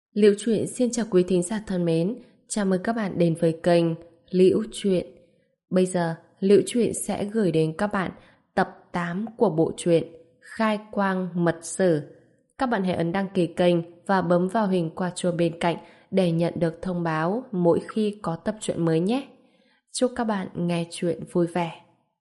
Liễu Chuyện xin chào quý thính giả thân mến, chào mừng các bạn đến với kênh Liễu Chuyện. Bây giờ, Liễu Chuyện sẽ gửi đến các bạn tập 8 của bộ truyện Khai Quang Mật Sử. Các bạn hãy ấn đăng ký kênh và bấm vào hình quả chuông bên cạnh để nhận được thông báo mỗi khi có tập truyện mới nhé. Chúc các bạn nghe chuyện vui vẻ.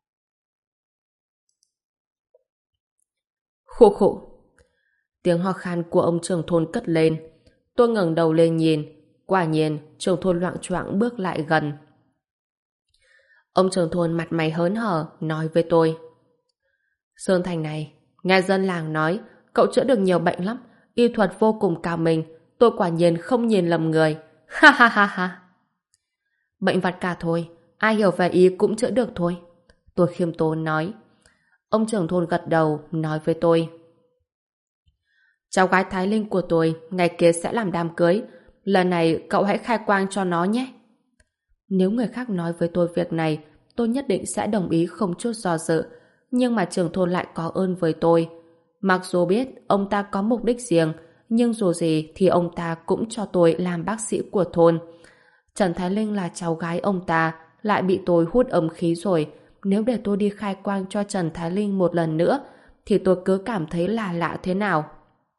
Khụ khụ. Tiếng ho khan của ông trưởng thôn cất lên. Tôi ngẩng đầu lên nhìn, quả nhiên trưởng thôn loạng choạng bước lại gần. Ông trưởng thôn mặt mày hớn hở nói với tôi: Sơn Thành này, nghe dân làng nói cậu chữa được nhiều bệnh lắm, y thuật vô cùng cao minh, tôi quả nhiên không nhìn lầm người. Ha ha ha ha. Bệnh vặt cả thôi, ai hiểu về y cũng chữa được thôi, tôi khiêm tốn nói. Ông trưởng thôn gật đầu nói với tôi: Cháu gái Thái Linh của tôi ngày kia sẽ làm đám cưới, lần này cậu hãy khai quang cho nó nhé. Nếu người khác nói với tôi việc này, tôi nhất định sẽ đồng ý không chút do dự, nhưng mà trưởng thôn lại có ơn với tôi. Mặc dù biết ông ta có mục đích riêng, nhưng dù gì thì ông ta cũng cho tôi làm bác sĩ của thôn. Trần Thái Linh là cháu gái ông ta, lại bị tôi hút âm khí rồi. Nếu để tôi đi khai quang cho Trần Thái Linh một lần nữa, thì tôi cứ cảm thấy là lạ thế nào.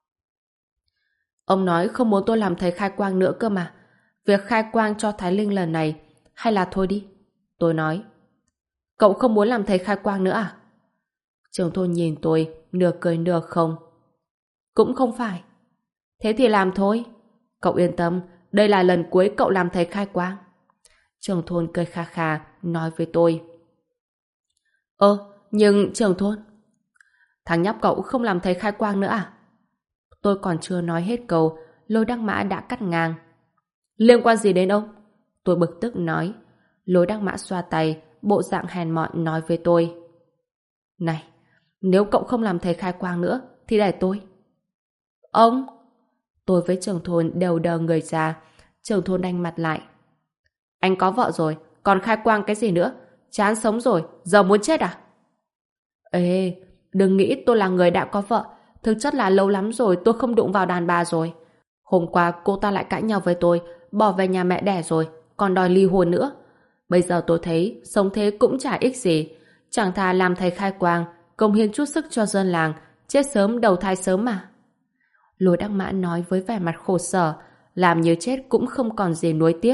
Ông nói không muốn tôi làm thầy khai quang nữa cơ mà. Việc khai quang cho Thái Linh lần này, hay là thôi đi? Tôi nói. Cậu không muốn làm thầy khai quang nữa à? Trưởng thôn nhìn tôi, nửa cười nửa không. Cũng không phải. Thế thì làm thôi. Cậu yên tâm, đây là lần cuối cậu làm thầy khai quang. Trưởng thôn cười kha kha, nói với tôi. Nhưng trưởng thôn, thằng nhóc cậu không làm thầy khai quang nữa à? Tôi còn chưa nói hết câu, Lôi Đắc Mã đã cắt ngang. Liên quan gì đến ông? Tôi bực tức nói. Lôi Đắc Mã xoa tay, bộ dạng hèn mọn nói với tôi. Này, nếu cậu không làm thầy khai quang nữa, thì để tôi. Ông! Tôi với trưởng thôn đều đờ người ra. Trưởng thôn đanh mặt lại. Anh có vợ rồi, còn khai quang cái gì nữa? Chán sống rồi, giờ muốn chết à? Ê, đừng nghĩ tôi là người đã có vợ. Thực chất là lâu lắm rồi tôi không đụng vào đàn bà rồi. Hôm qua cô ta lại cãi nhau với tôi, bỏ về nhà mẹ đẻ rồi, còn đòi ly hôn nữa. Bây giờ tôi thấy sống thế cũng chả ích gì. Chẳng thà làm thầy khai quang, cống hiến chút sức cho dân làng, chết sớm đầu thai sớm mà. Lôi Đắc Mã nói với vẻ mặt khổ sở, làm như chết cũng không còn gì nuối tiếc.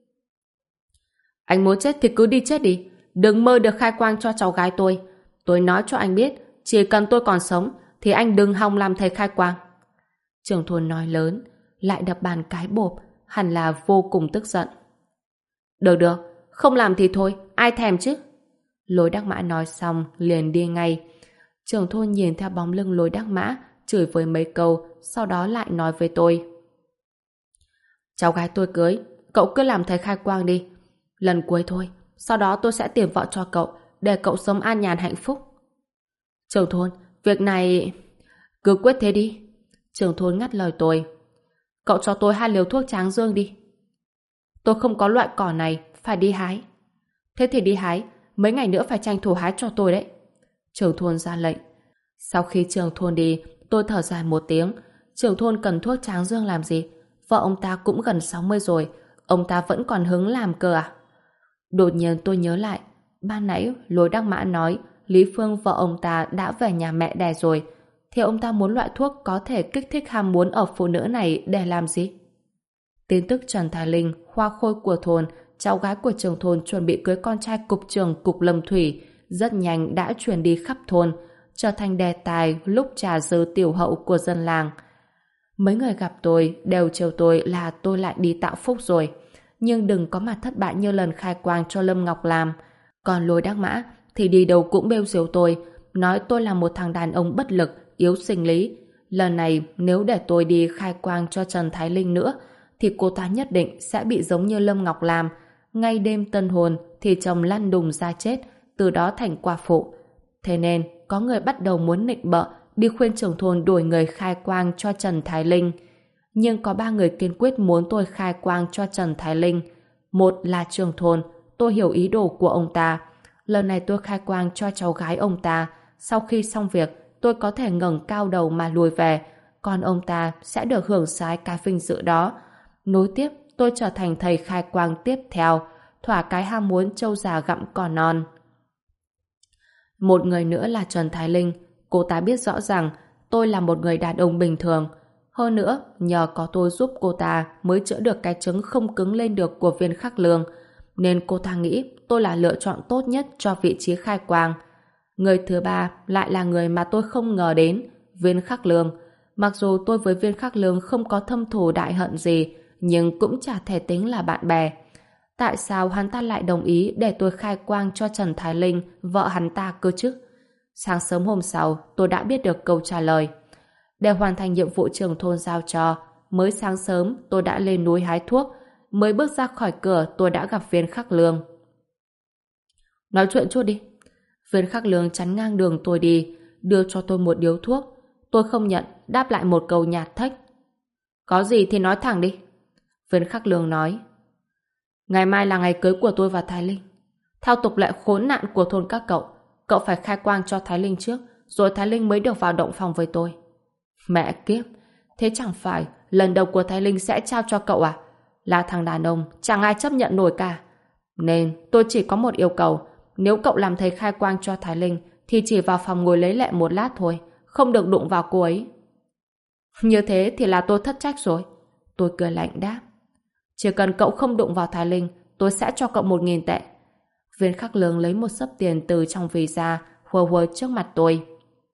Anh muốn chết thì cứ đi chết đi, đừng mơ được khai quang cho cháu gái tôi. Tôi nói cho anh biết, chỉ cần tôi còn sống thì anh đừng hòng làm thầy khai quang. Trưởng thôn nói lớn, lại đập bàn cái bộp, hẳn là vô cùng tức giận. Được, không làm thì thôi, ai thèm chứ. Lôi Đắc Mã nói xong liền đi ngay. Trưởng thôn nhìn theo bóng lưng Lôi Đắc Mã, chửi với mấy câu, sau đó lại nói với tôi. Cháu gái tôi cưới, cậu cứ làm thầy khai quang đi. Lần cuối thôi, sau đó tôi sẽ tìm vợ cho cậu, để cậu sống an nhàn hạnh phúc. Trưởng thôn, việc này... Cứ quyết thế đi. Trưởng thôn ngắt lời tôi. Cậu cho tôi 2 liều thuốc tráng dương đi. Tôi không có loại cỏ này, phải đi hái. Thế thì đi hái, mấy ngày nữa phải tranh thủ hái cho tôi đấy. Trưởng thôn ra lệnh. Sau khi trưởng thôn đi, tôi thở dài một tiếng. Trưởng thôn cần thuốc tráng dương làm gì? Vợ ông ta cũng gần 60 rồi, ông ta vẫn còn hứng làm cơ à? Đột nhiên tôi nhớ lại, ban nãy Lôi Đắc Mã nói Lý Phương vợ ông ta đã về nhà mẹ đẻ rồi, thì ông ta muốn loại thuốc có thể kích thích ham muốn ở phụ nữ này để làm gì? Tin tức Trần Thái Linh, hoa khôi của thôn, cháu gái của trưởng thôn chuẩn bị cưới con trai cục trưởng cục Lâm Thủy, rất nhanh đã truyền đi khắp thôn, trở thành đề tài lúc trà dư tiểu hậu của dân làng. Mấy người gặp tôi đều trêu tôi là tôi lại đi tạo phúc rồi, nhưng đừng có mà thất bại như lần khai quang cho Lâm Ngọc làm. Còn Lôi Đắc Mã thì đi đâu cũng bêu xếu tôi, nói tôi là một thằng đàn ông bất lực, yếu sinh lý. Lần này nếu để tôi đi khai quang cho Trần Thái Linh nữa thì cô ta nhất định sẽ bị giống như Lâm Ngọc làm, ngay đêm tân hôn thì chồng lăn đùng ra chết, từ đó thành quả phụ. Thế nên có người bắt đầu muốn nịnh bợ, đi khuyên trưởng thôn đuổi người khai quang cho Trần Thái Linh. Nhưng có 3 người kiên quyết muốn tôi khai quang cho Trần Thái Linh. Một là trưởng thôn, tôi hiểu ý đồ của ông ta. Lần này tôi khai quang cho cháu gái ông ta, sau khi xong việc tôi có thể ngẩng cao đầu mà lùi về. con ông ta sẽ được hưởng sai cái vinh dự đó. Nối tiếp, tôi trở thành thầy khai quang tiếp theo, thỏa cái ham muốn trâu già gặm cỏ non. Một người nữa là Trần Thái Linh. Cô ta biết rõ rằng tôi là một người đàn ông bình thường. Hơn nữa, nhờ có tôi giúp cô ta mới chữa được cái trứng không cứng lên được của Viên Khắc Lương, nên cô ta nghĩ tôi là lựa chọn tốt nhất cho vị trí khai quang. Người thứ ba lại là người mà tôi không ngờ đến, Viên Khắc Lương. Mặc dù tôi với Viên Khắc Lương không có thâm thù đại hận gì, nhưng cũng chả thể tính là bạn bè. Tại sao hắn ta lại đồng ý để tôi khai quang cho Trần Thái Linh, vợ hắn ta cơ chứ? Sáng sớm hôm sau, tôi đã biết được câu trả lời. Để hoàn thành nhiệm vụ trưởng thôn giao cho, mới sáng sớm tôi đã lên núi hái thuốc, mới bước ra khỏi cửa tôi đã gặp Viên Khắc Lương. Nói chuyện chút đi. Viên Khắc Lương chắn ngang đường tôi đi, đưa cho tôi một điếu thuốc. Tôi không nhận, đáp lại một câu nhạt thách. Có gì thì nói thẳng đi. Viên Khắc Lương nói. Ngày mai là ngày cưới của tôi và Thái Linh. Theo tục lệ khốn nạn của thôn các cậu, cậu phải khai quang cho Thái Linh trước, rồi Thái Linh mới được vào động phòng với tôi. Mẹ kiếp, thế chẳng phải lần đầu của Thái Linh sẽ trao cho cậu à? Là thằng đàn ông, chẳng ai chấp nhận nổi cả. Nên tôi chỉ có một yêu cầu, nếu cậu làm thầy khai quang cho Thái Linh thì chỉ vào phòng ngồi lấy lệ một lát thôi, không được đụng vào cô ấy. Như thế thì là tôi thất trách rồi. Tôi cười lạnh đáp. Chỉ cần cậu không đụng vào Thái Linh, tôi sẽ cho cậu 1.000 tệ. Viên Khắc Lương lấy một xấp tiền từ trong ví ra, hùa hùa trước mặt tôi.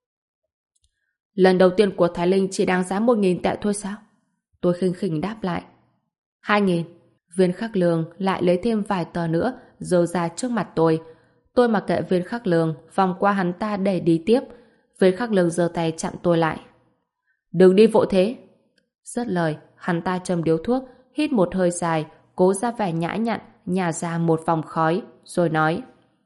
Lần đầu tiên của Thái Linh chỉ đáng giá 1.000 tệ thôi sao? Tôi khinh khỉnh đáp lại. 2.000. Viên Khắc Lương lại lấy thêm vài tờ nữa, giơ ra trước mặt tôi. Tôi mặc kệ Viên Khắc Lương, vòng qua hắn ta để đi tiếp. Viên Khắc Lương giơ tay chặn tôi lại. Đừng đi vội thế. Dứt lời, hắn ta châm điếu thuốc, hít một hơi dài, cố ra vẻ nhã nhặn, nhả ra một vòng khói, rồi nói.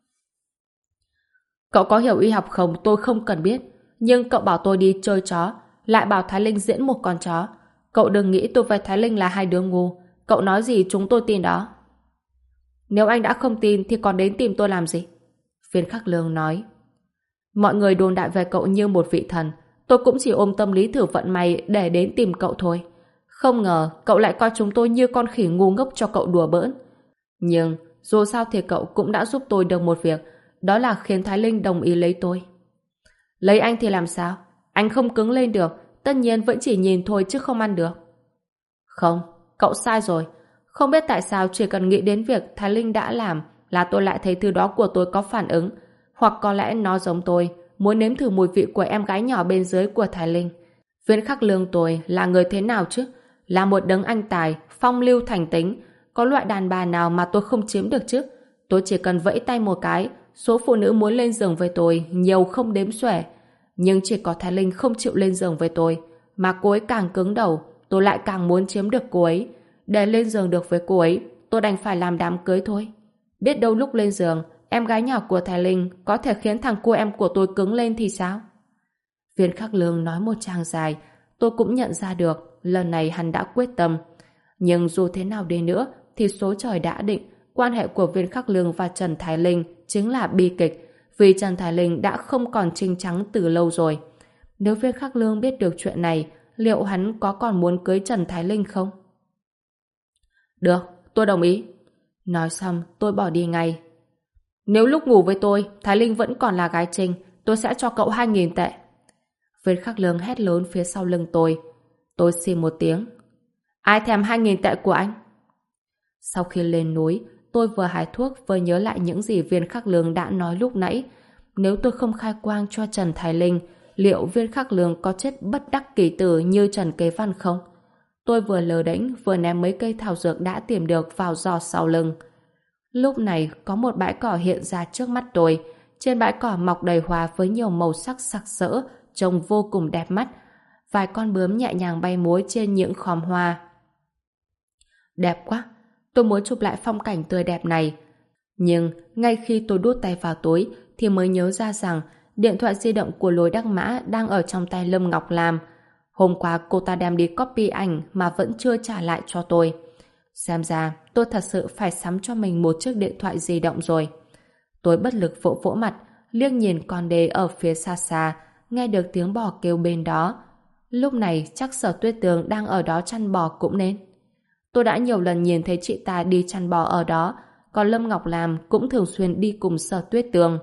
Cậu có hiểu y học không tôi không cần biết, nhưng cậu bảo tôi đi chơi chó, lại bảo Thái Linh diễn một con chó. Cậu đừng nghĩ tôi với Thái Linh là hai đứa ngu, cậu nói gì chúng tôi tin đó. Nếu anh đã không tin thì còn đến tìm tôi làm gì? Viên Khắc Lương nói. Mọi người đồn đại về cậu như một vị thần, tôi cũng chỉ ôm tâm lý thử vận may để đến tìm cậu thôi. Không ngờ cậu lại coi chúng tôi như con khỉ ngu ngốc cho cậu đùa bỡn. Nhưng dù sao thì cậu cũng đã giúp tôi được một việc, đó là khiến Thái Linh đồng ý lấy tôi. Lấy anh thì làm sao? Anh không cứng lên được, tất nhiên vẫn chỉ nhìn thôi chứ không ăn được. Không, cậu sai rồi. Không biết tại sao chỉ cần nghĩ đến việc Thái Linh đã làm là tôi lại thấy thứ đó của tôi có phản ứng, hoặc có lẽ nó giống tôi, muốn nếm thử mùi vị của em gái nhỏ bên dưới của Thái Linh. Viên Khắc Lương tôi là người thế nào chứ? Là một đấng anh tài, phong lưu thành tính. Có loại đàn bà nào mà tôi không chiếm được chứ? Tôi chỉ cần vẫy tay một cái, số phụ nữ muốn lên giường với tôi nhiều không đếm xuể. Nhưng chỉ có Thái Linh không chịu lên giường với tôi, mà cô ấy càng cứng đầu, tôi lại càng muốn chiếm được cô ấy. Để lên giường được với cô ấy, tôi đành phải làm đám cưới thôi. Biết đâu lúc lên giường, em gái nhỏ của Thái Linh có thể khiến thằng cô em của tôi cứng lên thì sao? Viên Khắc Lương nói một tràng dài, tôi cũng nhận ra được lần này hắn đã quyết tâm. Nhưng dù thế nào đi nữa thì số trời đã định, quan hệ của Viên Khắc Lương và Trần Thái Linh chính là bi kịch, vì Trần Thái Linh đã không còn trinh trắng từ lâu rồi. Nếu Viên Khắc Lương biết được chuyện này, liệu hắn có còn muốn cưới Trần Thái Linh không? Được, tôi đồng ý. Nói xong, tôi bỏ đi ngay. Nếu lúc ngủ với tôi, Thái Linh vẫn còn là gái trinh, tôi sẽ cho cậu 2.000 tệ. Viên Khắc Lương hét lớn phía sau lưng tôi. Tôi xì một tiếng. Ai thèm 2.000 tệ của anh? Sau khi lên núi, tôi vừa hái thuốc vừa nhớ lại những gì Viên Khắc Lương đã nói lúc nãy. Nếu tôi không khai quang cho Trần Thái Linh, liệu Viên Khắc Lương có chết bất đắc kỳ tử như Trần Kế Văn không? Tôi vừa lờ đễnh vừa ném mấy cây thảo dược đã tìm được vào giò sau lưng. Lúc này có một bãi cỏ hiện ra trước mắt tôi. Trên bãi cỏ mọc đầy hoa với nhiều màu sắc sặc sỡ, trông vô cùng đẹp mắt. Vài con bướm nhẹ nhàng bay múa trên những khóm hoa. Đẹp quá! Tôi muốn chụp lại phong cảnh tươi đẹp này. Nhưng ngay khi tôi đút tay vào túi thì mới nhớ ra rằng điện thoại di động của Lôi Đắc Mã đang ở trong tay Lâm Ngọc Lam. Hôm qua cô ta đem đi copy ảnh mà vẫn chưa trả lại cho tôi. Xem ra tôi thật sự phải sắm cho mình một chiếc điện thoại di động rồi. Tôi bất lực vỗ vỗ mặt, liếc nhìn con đê ở phía xa xa, nghe được tiếng bò kêu bên đó. Lúc này chắc Sở Tuyết Tường đang ở đó chăn bò cũng nên. Tôi đã nhiều lần nhìn thấy chị ta đi chăn bò ở đó, còn Lâm Ngọc Lam cũng thường xuyên đi cùng Sở Tuyết Tường.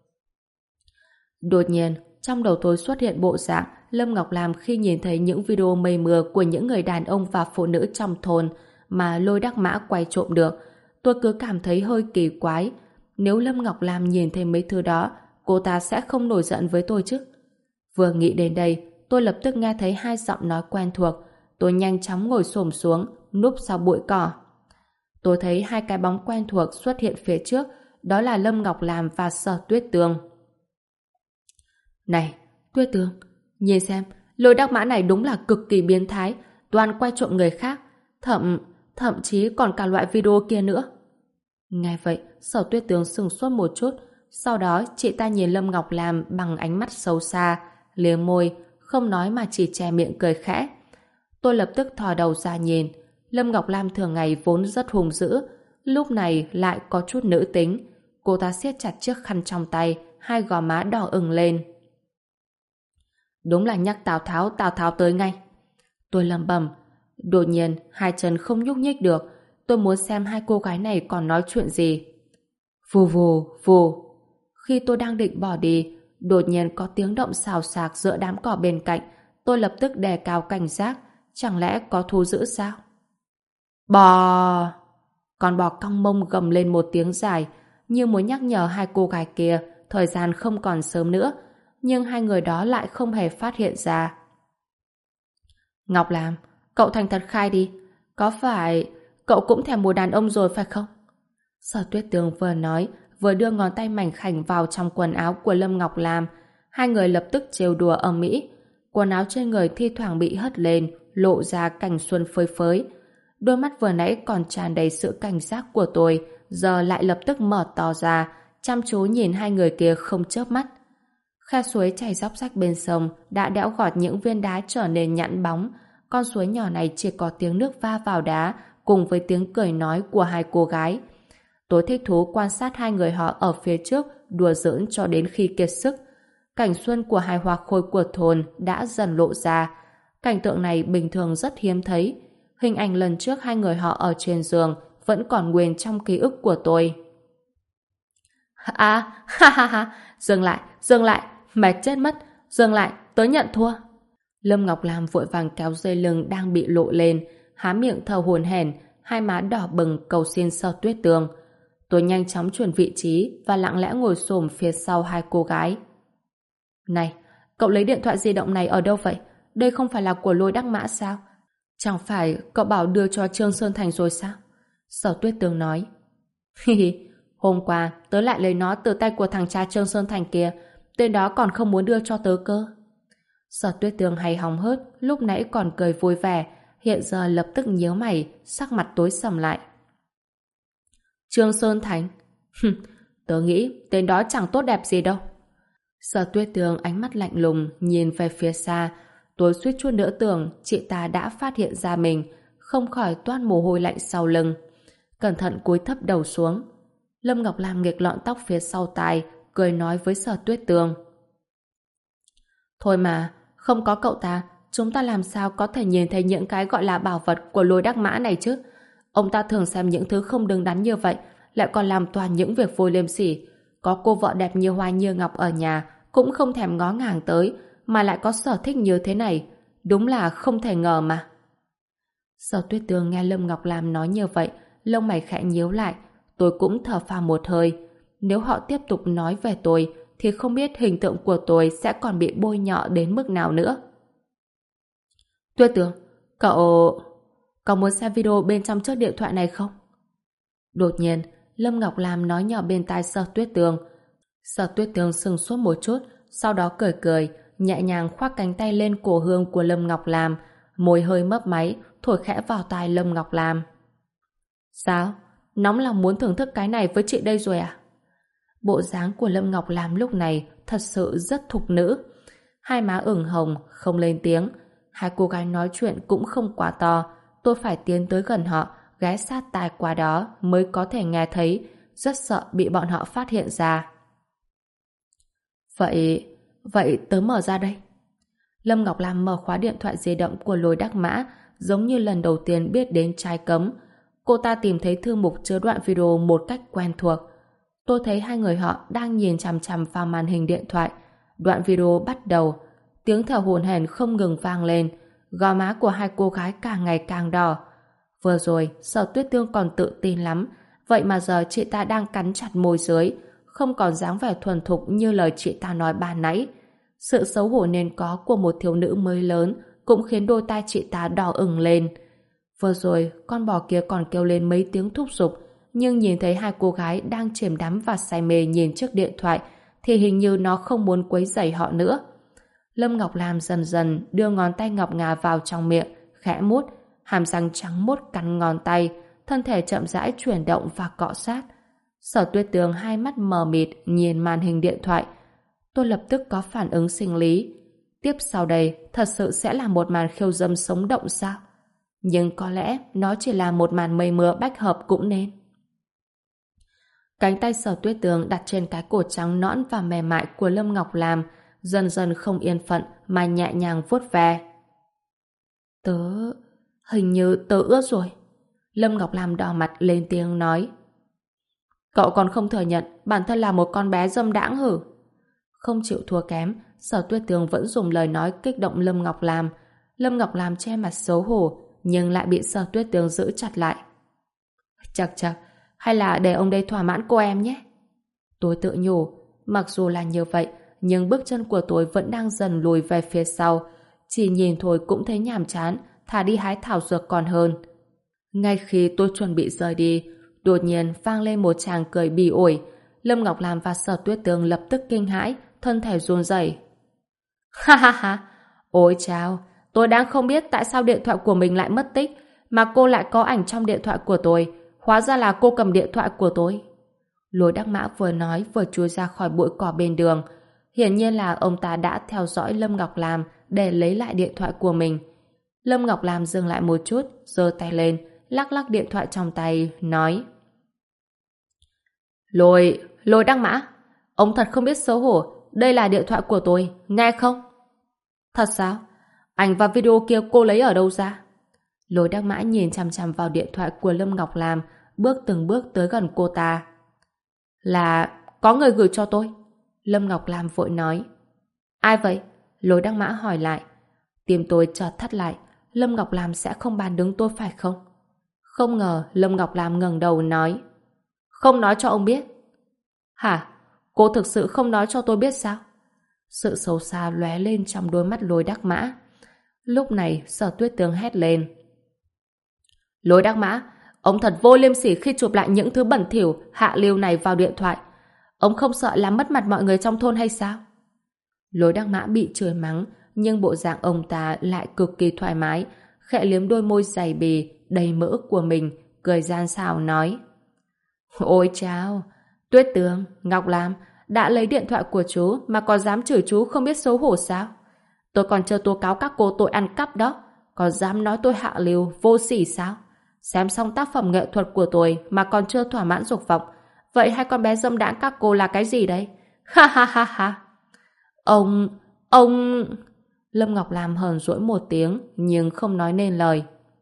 Đột nhiên, trong đầu tôi xuất hiện bộ dạng Lâm Ngọc Lam khi nhìn thấy những video mây mưa của những người đàn ông và phụ nữ trong thôn mà Lôi Đắc Mã quay trộm được. Tôi cứ cảm thấy hơi kỳ quái. Nếu Lâm Ngọc Lam nhìn thấy mấy thứ đó, cô ta sẽ không nổi giận với tôi chứ. Vừa nghĩ đến đây, tôi lập tức nghe thấy hai giọng nói quen thuộc. Tôi nhanh chóng ngồi xổm xuống, núp sau bụi cỏ. Tôi thấy hai cái bóng quen thuộc xuất hiện phía trước, đó là Lâm Ngọc Lam và Sở Tuyết Tường. Này, Tuyết Tường, nhìn xem, Lôi Đắc Mã này đúng là cực kỳ biến thái, toàn quay trộm người khác, thậm chí còn cả loại video kia nữa. Nghe vậy, Sở Tuyết Tường sững sốt một chút, sau đó chị ta nhìn Lâm Ngọc Lam bằng ánh mắt sâu xa, liếm môi, không nói mà chỉ che miệng cười khẽ. Tôi lập tức thò đầu ra nhìn. Lâm Ngọc Lam thường ngày vốn rất hung dữ, lúc này lại có chút nữ tính. Cô ta siết chặt chiếc khăn trong tay, hai gò má đỏ ửng lên. Đúng là nhắc Tào Tháo tới ngay. Tôi lẩm bẩm. Đột nhiên, hai chân không nhúc nhích được. Tôi muốn xem hai cô gái này còn nói chuyện gì. Vù vù, vù. Khi tôi đang định bỏ đi, đột nhiên có tiếng động xào xạc giữa đám cỏ bên cạnh. Tôi lập tức đề cao cảnh giác. Chẳng lẽ có thú dữ sao? Bò! Con bò cong mông gầm lên một tiếng dài, như muốn nhắc nhở hai cô gái kia thời gian không còn sớm nữa. Nhưng hai người đó lại không hề phát hiện ra. Ngọc Lam, cậu thành thật khai đi. Có phải cậu cũng thèm mùi đàn ông rồi phải không? Sở Tuyết Tường vừa nói, vừa đưa ngón tay mảnh khảnh vào trong quần áo của Lâm Ngọc Lam. Hai người lập tức trêu đùa ầm ĩ. Quần áo trên người thi thoảng bị hất lên, lộ ra cảnh xuân phơi phới. Đôi mắt vừa nãy còn tràn đầy sự cảnh giác của tôi, giờ lại lập tức mở to ra, chăm chú nhìn hai người kia không chớp mắt. Khe suối chảy róc rách bên sông đã đẽo gọt những viên đá trở nên nhẵn bóng. Con suối nhỏ này chỉ có tiếng nước va vào đá cùng với tiếng cười nói của hai cô gái. Tôi thích thú quan sát hai người họ ở phía trước đùa giỡn cho đến khi kiệt sức. Cảnh xuân của hai hoa khôi của thôn đã dần lộ ra. Cảnh tượng này bình thường rất hiếm thấy. Hình ảnh lần trước hai người họ ở trên giường vẫn còn nguyên trong ký ức của tôi. À, ha ha ha, dừng lại, mệt chết mất, dừng lại, tớ nhận thua. Lâm Ngọc Lam vội vàng kéo dây lưng đang bị lộ lên, há miệng thở hổn hển, hai má đỏ bừng cầu xin Sở Tuyết Tường. Tôi nhanh chóng chuyển vị trí và lặng lẽ ngồi xổm phía sau hai cô gái. Này, cậu lấy điện thoại di động này ở đâu vậy? Đây không phải là của Lôi Đắc Mã sao? Chẳng phải cậu bảo đưa cho Trương Sơn Thành rồi sao? Sở Tuyết Tường nói. Hi hi, hôm qua tớ lại lấy nó từ tay của thằng cha Trương Sơn Thành kia, tên đó còn không muốn đưa cho tớ cơ. Sở Tuyết Tường hay hóng hớt, lúc nãy còn cười vui vẻ, hiện giờ lập tức nhíu mày, sắc mặt tối sầm lại. Trương Sơn Thành? Tớ nghĩ tên đó chẳng tốt đẹp gì đâu. Sở Tuyết Tường ánh mắt lạnh lùng nhìn về phía xa. Tôi suýt chút nữa tưởng chị ta đã phát hiện ra mình, không khỏi toát mồ hôi lạnh sau lưng. Cẩn thận cúi thấp đầu xuống. Lâm Ngọc Lam nghịch lọn tóc phía sau tai, cười nói với Sở Tuyết Tường. Thôi mà, không có cậu ta, chúng ta làm sao có thể nhìn thấy những cái gọi là bảo vật của Lôi Đắc Mã này chứ? Ông ta thường xem những thứ không đứng đắn như vậy, lại còn làm toàn những việc vô liêm sỉ. Có cô vợ đẹp như hoa như ngọc ở nhà, cũng không thèm ngó ngàng tới, mà lại có sở thích như thế này. Đúng là không thể ngờ mà. Sở Tuyết Tường nghe Lâm Ngọc Lam nói như vậy, lông mày khẽ nhíu lại. Tôi cũng thở phào một hơi. Nếu họ tiếp tục nói về tôi, thì không biết hình tượng của tôi sẽ còn bị bôi nhọ đến mức nào nữa. Tuyết Tường, cậu muốn xem video bên trong chiếc điện thoại này không? Đột nhiên, Lâm Ngọc Lam nói nhỏ bên tai Sở Tuyết Tường. Sở Tuyết Tường sững sốt một chút, sau đó cười cười, nhẹ nhàng khoác cánh tay lên cổ hương của Lâm Ngọc Lam, môi hơi mấp máy, thổi khẽ vào tai Lâm Ngọc Lam. Sao? Nóng lòng muốn thưởng thức cái này với chị đây rồi à? Bộ dáng của Lâm Ngọc Lam lúc này thật sự rất thục nữ. Hai má ửng hồng, không lên tiếng. Hai cô gái nói chuyện cũng không quá to. Tôi phải tiến tới gần họ, ghé sát tai qua đó mới có thể nghe thấy, rất sợ bị bọn họ phát hiện ra. Vậy tớ mở ra đây. Lâm Ngọc Lam mở khóa điện thoại di động của Lôi Đắc Mã, giống như lần đầu tiên biết đến trai cấm. Cô ta tìm thấy thư mục chứa đoạn video một cách quen thuộc. Tôi thấy hai người họ đang nhìn chằm chằm vào màn hình điện thoại. Đoạn video bắt đầu. Tiếng thở hổn hển không ngừng vang lên. Gò má của hai cô gái càng ngày càng đỏ. Vừa rồi, Sở Tuyết Tương còn tự tin lắm. Vậy mà giờ chị ta đang cắn chặt môi dưới, không còn dáng vẻ thuần thục như lời chị ta nói ban nãy. Sự xấu hổ nên có của một thiếu nữ mới lớn cũng khiến đôi tai chị ta đỏ ửng lên. Vừa rồi, con bò kia còn kêu lên mấy tiếng thúc giục, nhưng nhìn thấy hai cô gái đang chìm đắm và say mê nhìn chiếc điện thoại thì hình như nó không muốn quấy rầy họ nữa. Lâm Ngọc Lam dần dần đưa ngón tay ngọc ngà vào trong miệng, khẽ mút, hàm răng trắng muốt cắn ngón tay, thân thể chậm rãi chuyển động và cọ sát. Sở Tuyết Tường hai mắt mờ mịt nhìn màn hình điện thoại. Tôi lập tức có phản ứng sinh lý. Tiếp sau đây thật sự sẽ là một màn khiêu dâm sống động sao? Nhưng có lẽ nó chỉ là một màn mây mưa bách hợp cũng nên. Cánh tay Sở Tuyết Tường đặt trên cái cổ trắng nõn và mềm mại của Lâm Ngọc Lam dần dần không yên phận mà nhẹ nhàng vuốt ve. Hình như tớ ướt rồi. Lâm Ngọc Lam đỏ mặt lên tiếng nói. Cậu còn không thừa nhận bản thân là một con bé dâm đãng hử? Không chịu thua kém, Sở Tuyết Tường vẫn dùng lời nói kích động Lâm Ngọc Lam. Lâm Ngọc Lam che mặt xấu hổ, nhưng lại bị Sở Tuyết Tường giữ chặt lại. Chắc, hay là để ông đây thỏa mãn cô em nhé. Tôi tự nhủ, mặc dù là như vậy, nhưng bước chân của tôi vẫn đang dần lùi về phía sau. Chỉ nhìn thôi cũng thấy nhàm chán, thà đi hái thảo dược còn hơn. Ngay khi tôi chuẩn bị rời đi, đột nhiên vang lên một tràng cười bỉ ổi. Lâm Ngọc Lam và Sở Tuyết Tường lập tức kinh hãi, thân thể run rẩy. Ha ha ha, ôi chao, tôi đang không biết tại sao điện thoại của mình lại mất tích, mà cô lại có ảnh trong điện thoại của tôi. Hóa ra là cô cầm điện thoại của tôi. Lôi Đắc Mã vừa nói vừa chui ra khỏi bụi cỏ bên đường. Hiển nhiên là ông ta đã theo dõi Lâm Ngọc Lam để lấy lại điện thoại của mình. Lâm Ngọc Lam dừng lại một chút, giơ tay lên, lắc lắc điện thoại trong tay, nói: Lôi Đắc Mã, ông thật không biết xấu hổ, đây là điện thoại của tôi, nghe không? Thật sao? Ảnh và video kia cô lấy ở đâu ra? Lôi Đắc Mã nhìn chằm chằm vào điện thoại của Lâm Ngọc Lam, bước từng bước tới gần cô ta. Là có người gửi cho tôi. Lâm Ngọc Lam vội nói. Ai vậy? Lôi Đắc Mã hỏi lại. Tim tôi chợt thắt lại, Lâm Ngọc Lam sẽ không bán đứng tôi phải không? Không ngờ Lâm Ngọc Lam ngẩng đầu nói: Không nói cho ông biết. Hả? Cô thực sự không nói cho tôi biết sao? Sự xấu xa lóe lên trong đôi mắt Lôi Đắc Mã. Lúc này Sở Tuyết Tường hét lên: Lôi Đắc Mã, ông thật vô liêm sỉ khi chụp lại những thứ bẩn thỉu, hạ lưu này vào điện thoại. Ông không sợ làm mất mặt mọi người trong thôn hay sao? Lôi Đắc Mã bị chửi mắng, nhưng bộ dạng ông ta lại cực kỳ thoải mái, khẽ liếm đôi môi dày bì, đầy mỡ của mình, cười gian xảo nói: Ôi chao, Tuyết Tường, Ngọc Lam, đã lấy điện thoại của chú mà còn dám chửi chú không biết xấu hổ sao? Tôi còn chưa tố cáo các cô tội ăn cắp đó, còn dám nói tôi hạ lưu, vô sỉ sao? Xem xong tác phẩm nghệ thuật của tôi mà còn chưa thỏa mãn dục vọng, vậy hai con bé dâm đãng các cô là cái gì đấy? Ha ha ha ha! Ông... Lâm Ngọc Lam hờn dỗi một tiếng nhưng không nói nên lời.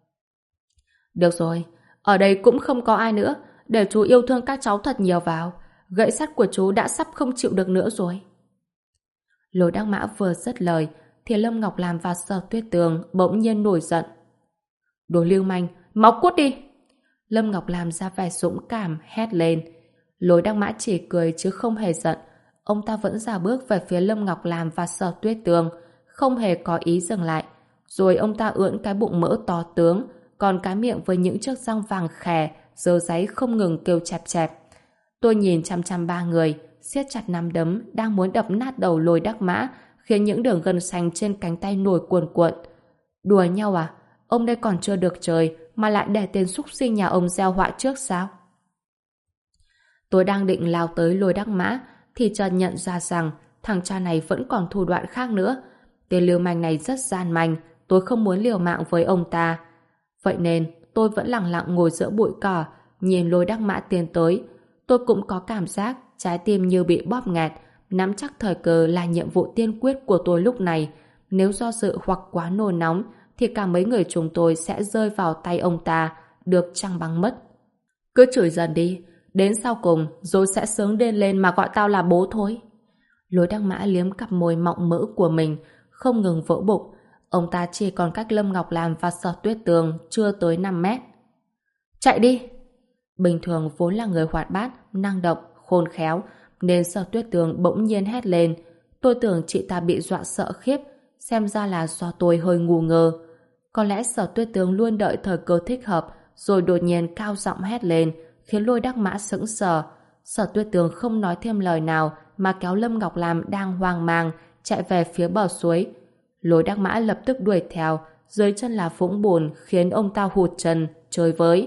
Được rồi, ở đây cũng không có ai nữa, để chú yêu thương các cháu thật nhiều vào. Gậy sắt của chú đã sắp không chịu được nữa rồi. Lôi Đắc Mã vừa dứt lời thì Lâm Ngọc Lam và Sở Tuyết Tường bỗng nhiên nổi giận. Đồ lưu manh, mau cút đi! Lâm Ngọc Lam ra vẻ dũng cảm hét lên. Lôi Đắc Mã chỉ cười chứ không hề giận. Ông ta vẫn dạo bước về phía Lâm Ngọc Lam và Sở Tuyết Tường, không hề có ý dừng lại. Rồi ông ta ưỡn cái bụng mỡ to tướng, còn cái miệng với những chiếc răng vàng khè, dơ dáy không ngừng kêu chẹp chẹp. Tôi nhìn chăm chăm ba người, siết chặt nắm đấm, đang muốn đập nát đầu Lôi Đắc Mã, khiến những đường gân xanh trên cánh tay nổi cuồn cuộn. Đùa nhau à? Ông đây còn chưa được trời mà lại để tên súc sinh nhà ông gieo họa trước sao? Tôi đang định lao tới Lôi Đắc Mã thì chợt nhận ra rằng thằng cha này vẫn còn thủ đoạn khác nữa. Tên lưu manh này rất gian manh, tôi không muốn liều mạng với ông ta. Vậy nên tôi vẫn lặng lặng ngồi giữa bụi cỏ, nhìn Lôi Đắc Mã tiến tới. Tôi cũng có cảm giác trái tim như bị bóp nghẹt, nắm chắc thời cơ là nhiệm vụ tiên quyết của tôi lúc này. Nếu do dự hoặc quá nôn nóng thì cả mấy người chúng tôi sẽ rơi vào tay ông ta, được chăng bằng mất. Cứ chửi dần đi, đến sau cùng rồi sẽ sướng điên lên mà gọi tao là bố thôi. Lôi Đắc Mã liếm cặp môi mọng mỡ của mình, không ngừng vỗ bụng. Ông ta chỉ còn cách Lâm Ngọc Lam và Sở Tuyết Tường chưa tới 5 mét. Chạy đi! Bình thường vốn là người hoạt bát, năng động, khôn khéo, nên Sở Tuyết Tường bỗng nhiên hét lên. Tôi tưởng chị ta bị dọa sợ khiếp, xem ra là do tôi hơi ngu ngơ. Có lẽ Sở Tuyết Tường luôn đợi thời cơ thích hợp, rồi đột nhiên cao giọng hét lên, khiến Lôi Đắc Mã sững sờ. Sở Tuyết Tường không nói thêm lời nào mà kéo Lâm Ngọc Lam đang hoang mang chạy về phía bờ suối. Lôi Đắc Mã lập tức đuổi theo, dưới chân là vũng bùn khiến ông ta hụt chân, chơi với.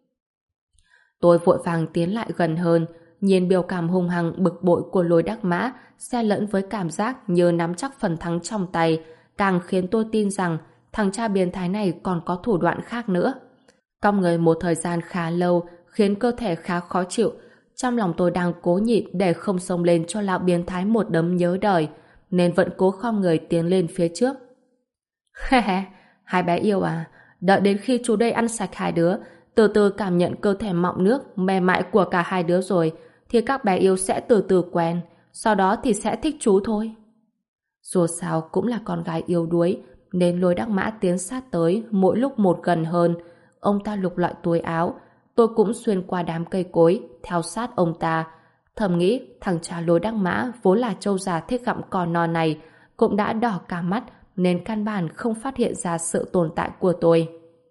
Tôi vội vàng tiến lại gần hơn, nhìn biểu cảm hung hăng bực bội của Lôi Đắc Mã xen lẫn với cảm giác như nắm chắc phần thắng trong tay, càng khiến tôi tin rằng thằng cha biến thái này còn có thủ đoạn khác nữa. Cong người một thời gian khá lâu khiến cơ thể khá khó chịu. Trong lòng tôi đang cố nhịn để không xông lên cho lão biến thái một đấm nhớ đời, nên vẫn cố khom người tiến lên phía trước. He he, hai bé yêu à, đợi đến khi chú đây ăn sạch hai đứa, từ từ cảm nhận cơ thể mọng nước, mềm mại của cả hai đứa rồi, thì các bé yêu sẽ từ từ quen, sau đó thì sẽ thích chú thôi. Dù sao cũng là con gái yếu đuối, nên Lôi Đắc Mã tiến sát tới mỗi lúc một gần hơn. Ông ta lục lọi túi áo, tôi cũng xuyên qua đám cây cối, theo sát ông ta. Thầm nghĩ thằng cha Lôi Đắc Mã vốn là trâu già thích gặm cò non này, cũng đã đỏ cả mắt, nên căn bản không phát hiện ra sự tồn tại của tôi.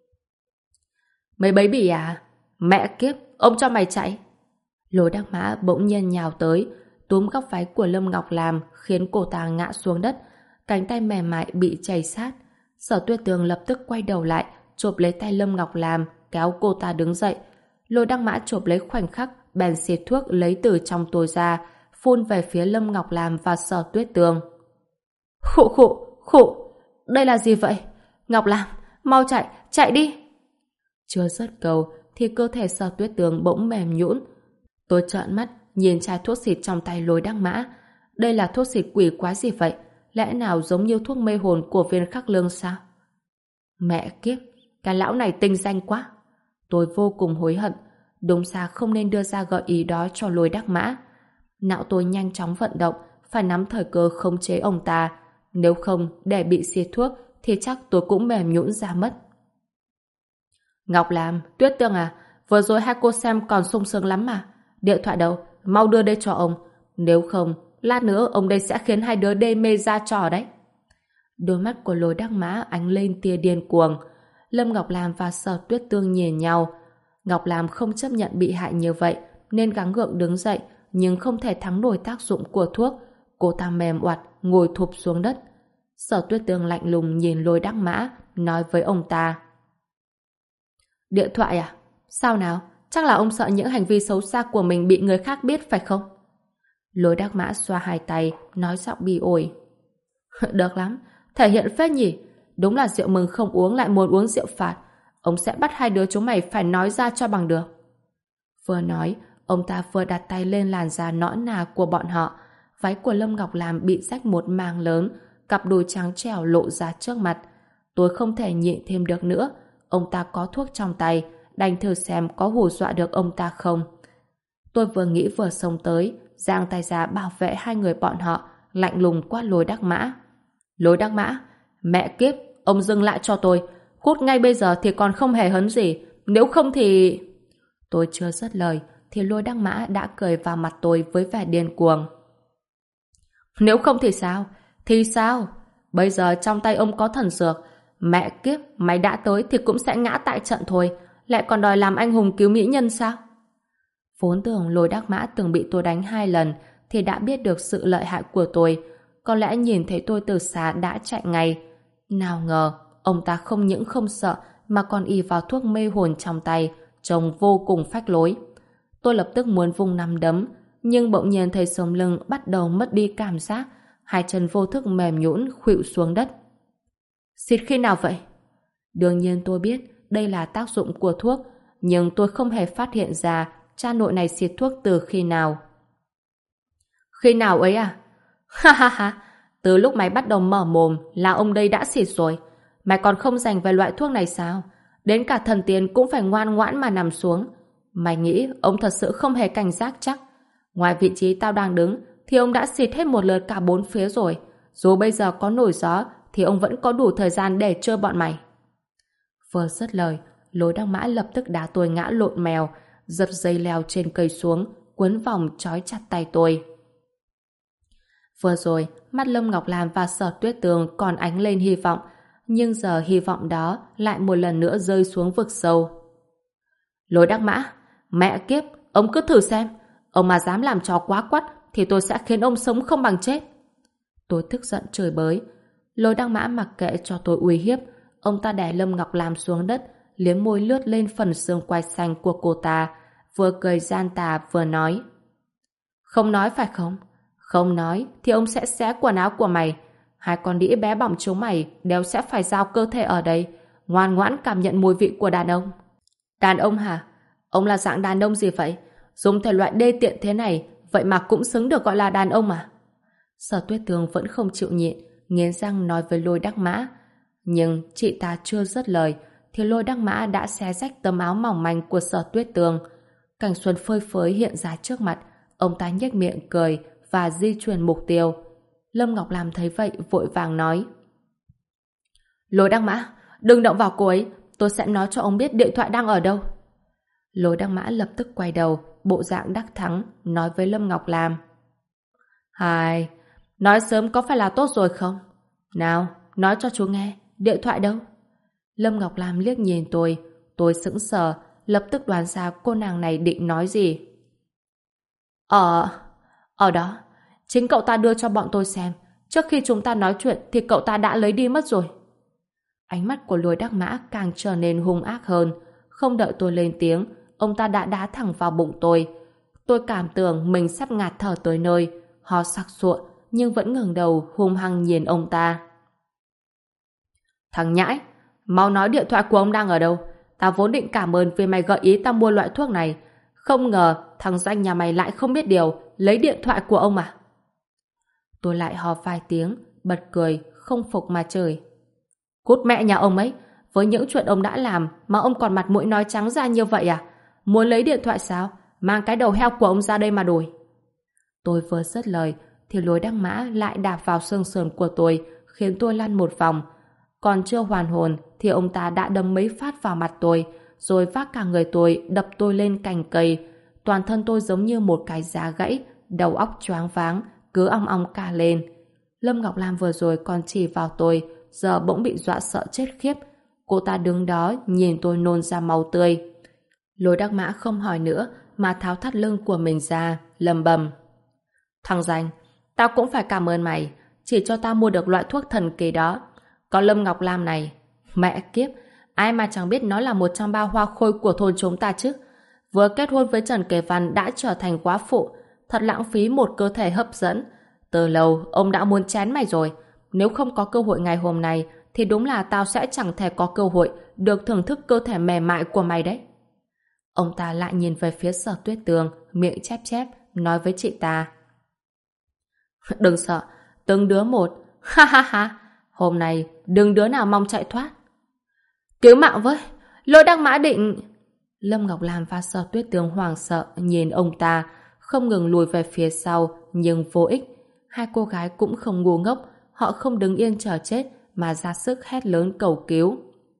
Mấy bấy bỉ à? Mẹ kiếp, ông cho mày chạy. Lôi Đắc Mã bỗng nhiên nhào tới, túm góc váy của Lâm Ngọc Lam khiến cô ta ngã xuống đất, cánh tay mềm mại bị chảy sát. Sở Tuyết Tường lập tức quay đầu lại, chộp lấy tay Lâm Ngọc Lam, kéo cô ta đứng dậy. Lôi Đắc Mã chộp lấy khoảnh khắc, bèn xịt thuốc lấy từ trong tôi ra, phun về phía Lâm Ngọc Lam và Sở Tuyết Tường. Khụ khụ, khụ, đây là gì vậy? Ngọc Lam, mau chạy, chạy đi! Chưa dứt câu thì cơ thể Sở Tuyết Tường bỗng mềm nhũn. Tôi trợn mắt nhìn chai thuốc xịt trong tay Lôi Đắc Mã. Đây là thuốc xịt quỷ quái gì vậy? Lẽ nào giống như thuốc mê hồn của Viên Khắc Lương sao? Mẹ kiếp, cái lão này tinh danh quá. Tôi vô cùng hối hận, đúng ra không nên đưa ra gợi ý đó cho Lôi Đắc Mã. Não tôi nhanh chóng vận động, phải nắm thời cơ khống chế ông ta. Nếu không, để bị xịt thuốc thì chắc tôi cũng mềm nhũn ra mất. Ngọc Lam, Tuyết Tường à, vừa rồi hai cô xem còn sung sướng lắm mà. Điện thoại đâu, mau đưa đây cho ông. Nếu không, lát nữa ông đây sẽ khiến hai đứa đê mê ra trò đấy. Đôi mắt của Lôi Đắc Mã ánh lên tia điên cuồng. Lâm Ngọc Lam và Sở Tuyết Tường nhìn nhau. Ngọc Lam không chấp nhận bị hại như vậy, nên gắng gượng đứng dậy, nhưng không thể thắng nổi tác dụng của thuốc. Cô ta mềm oặt, ngồi thụp xuống đất. Sở Tuyết Tường lạnh lùng nhìn Lôi Đắc Mã, nói với ông ta. Điện thoại à? Sao nào? Chắc là ông sợ những hành vi xấu xa của mình bị người khác biết phải không? Lôi Đắc Mã xoa hai tay, nói giọng bi ổi. Được lắm, thể hiện phết nhỉ. Đúng là rượu mừng không uống lại muốn uống rượu phạt. Ông sẽ bắt hai đứa chúng mày phải nói ra cho bằng được. Vừa nói, ông ta vừa đặt tay lên làn da nõn nà của bọn họ. Váy của Lâm Ngọc Lam bị rách một màng lớn, cặp đùi trắng trẻo lộ ra trước mặt. Tôi không thể nhịn thêm được nữa. Ông ta có thuốc trong tay, đành thử xem có hù dọa được ông ta không. Tôi vừa nghĩ vừa xông tới, giang tay ra bảo vệ hai người bọn họ, lạnh lùng quát Lôi Đắc Mã. Lôi Đắc Mã, mẹ kiếp, ông dừng lại cho tôi. Cút ngay bây giờ thì còn không hề hấn gì, nếu không thì... Tôi chưa dứt lời thì Lôi Đắc Mã đã cười vào mặt tôi với vẻ điên cuồng. Nếu không thì sao? Thì sao? Bây giờ trong tay ông có thần dược. Mẹ kiếp, mày đã tới thì cũng sẽ ngã tại trận thôi, lại còn đòi làm anh hùng cứu mỹ nhân sao? Vốn tưởng Lôi Đắc Mã từng bị tôi đánh 2 lần thì đã biết được sự lợi hại của tôi, có lẽ nhìn thấy tôi từ xa đã chạy ngay. Nào ngờ, ông ta không những không sợ mà còn ỷ vào thuốc mê hồn trong tay, trông vô cùng phách lối. Tôi lập tức muốn vung nắm đấm, nhưng bỗng nhiên thấy sống lưng bắt đầu mất đi cảm giác, hai chân vô thức mềm nhũn khuỵu xuống đất. Xịt khi nào vậy? Đương nhiên tôi biết đây là tác dụng của thuốc, nhưng tôi không hề phát hiện ra cha nội này xịt thuốc từ khi nào. Khi nào ấy à? Ha ha ha, Từ lúc mày bắt đầu mở mồm là ông đây đã xỉt rồi. Mày còn không dành về loại thuốc này sao? Đến cả thần tiên cũng phải ngoan ngoãn mà nằm xuống. Mày nghĩ ông thật sự không hề cảnh giác chắc? Ngoài vị trí tao đang đứng thì ông đã xịt hết một lượt cả bốn phía rồi. Dù bây giờ có nổi gió thì ông vẫn có đủ thời gian để chơi bọn mày. Vừa dứt lời, Lôi Đăng Mã lập tức đá tôi ngã lộn mèo, giật dây leo trên cây xuống, quấn vòng trói chặt tay tôi. Vừa rồi, mắt Lâm Ngọc Lam và Sở Tuyết Tường còn ánh lên hy vọng, nhưng giờ hy vọng đó lại một lần nữa rơi xuống vực sâu. Lôi Đăng Mã, mẹ kiếp, ông cứ thử xem, ông mà dám làm trò quá quắt thì tôi sẽ khiến ông sống không bằng chết. Tôi tức giận chửi bới. Lôi Đăng Mã mặc kệ cho tôi uy hiếp, ông ta đè Lâm Ngọc Lam xuống đất, liếm môi lướt lên phần xương quai xanh của cô ta, vừa cười gian tà vừa nói. Không nói phải không? Không nói thì ông sẽ xé quần áo của mày. Hai con đĩ bé bỏng chúng mày đều sẽ phải giao cơ thể ở đây, ngoan ngoãn cảm nhận mùi vị của đàn ông. Đàn ông hả? Ông là dạng đàn ông gì vậy? Dùng thể loại đê tiện thế này, vậy mà cũng xứng được gọi là đàn ông à? Sở Tuyết Tường vẫn không chịu nhịn, nghiến răng nói với Lôi Đắc Mã. Nhưng chị ta chưa dứt lời, thì Lôi Đắc Mã đã xé rách tấm áo mỏng manh của Sở Tuyết Tường. Cảnh xuân phơi phới hiện ra trước mặt, ông ta nhếch miệng cười và di chuyển mục tiêu. Lâm Ngọc Lam thấy vậy vội vàng nói. Lôi Đắc Mã, đừng động vào cô ấy, tôi sẽ nói cho ông biết điện thoại đang ở đâu. Lôi Đắc Mã lập tức quay đầu, bộ dạng đắc thắng, nói với Lâm Ngọc Lam. Hai, nói sớm có phải là tốt rồi không? Nào, nói cho chú nghe, điện thoại đâu? Lâm Ngọc Lam liếc nhìn tôi sững sờ, lập tức đoán ra cô nàng này định nói gì. Ở đó, chính cậu ta đưa cho bọn tôi xem, trước khi chúng ta nói chuyện thì cậu ta đã lấy đi mất rồi. Ánh mắt của Lôi Đắc Mã càng trở nên hung ác hơn, không đợi tôi lên tiếng, ông ta đã đá thẳng vào bụng tôi. Tôi cảm tưởng mình sắp ngạt thở tới nơi, ho sặc sụa, nhưng vẫn ngẩng đầu hung hăng nhìn ông ta. Thằng nhãi, mau nói điện thoại của ông đang ở đâu? Tao vốn định cảm ơn vì mày gợi ý tao mua loại thuốc này. Không ngờ thằng danh nhà mày lại không biết điều, lấy điện thoại của ông à? Tôi lại ho vài tiếng, bật cười, không phục mà chửi. Cút mẹ nhà ông ấy, với những chuyện ông đã làm mà ông còn mặt mũi nói trắng ra như vậy à? Muốn lấy điện thoại sao? Mang cái đầu heo của ông ra đây mà đổi. Tôi vừa dứt lời thì Lôi Đắc Mã lại đạp vào xương sườn của tôi, khiến tôi lăn một vòng. Còn chưa hoàn hồn thì ông ta đã đấm mấy phát vào mặt tôi, rồi vác cả người tôi đập tôi lên cành cây. Toàn thân tôi giống như một cái giá gãy, đầu óc choáng váng, cứ ong ong cả lên. Lâm Ngọc Lam vừa rồi còn chỉ vào tôi, giờ bỗng bị dọa sợ chết khiếp. Cô ta đứng đó nhìn tôi nôn ra máu tươi. Lôi Đắc Mã không hỏi nữa mà tháo thắt lưng của mình ra, lầm bầm. Thằng danh, tao cũng phải cảm ơn mày, chỉ cho tao mua được loại thuốc thần kỳ đó. Còn Lâm Ngọc Lam này, mẹ kiếp, ai mà chẳng biết nó là một trong ba hoa khôi của thôn chúng ta chứ. Vừa kết hôn với Trần Kế Văn đã trở thành quá phụ, thật lãng phí một cơ thể hấp dẫn. Từ lâu ông đã muốn chén mày rồi, nếu không có cơ hội ngày hôm nay thì đúng là tao sẽ chẳng thể có cơ hội được thưởng thức cơ thể mềm mại của mày đấy. Ông ta lại nhìn về phía Sở Tuyết Tường, miệng chép chép, nói với chị ta. Đừng sợ, từng đứa một, ha ha ha, hôm nay đừng đứa nào mong chạy thoát. Cứu mạng với, Lôi Đắc Mã định... Lâm Ngọc Lam và Sở Tuyết Tường hoảng sợ nhìn ông ta, không ngừng lùi về phía sau, nhưng vô ích. Hai cô gái cũng không ngu ngốc, họ không đứng yên chờ chết mà ra sức hét lớn cầu cứu.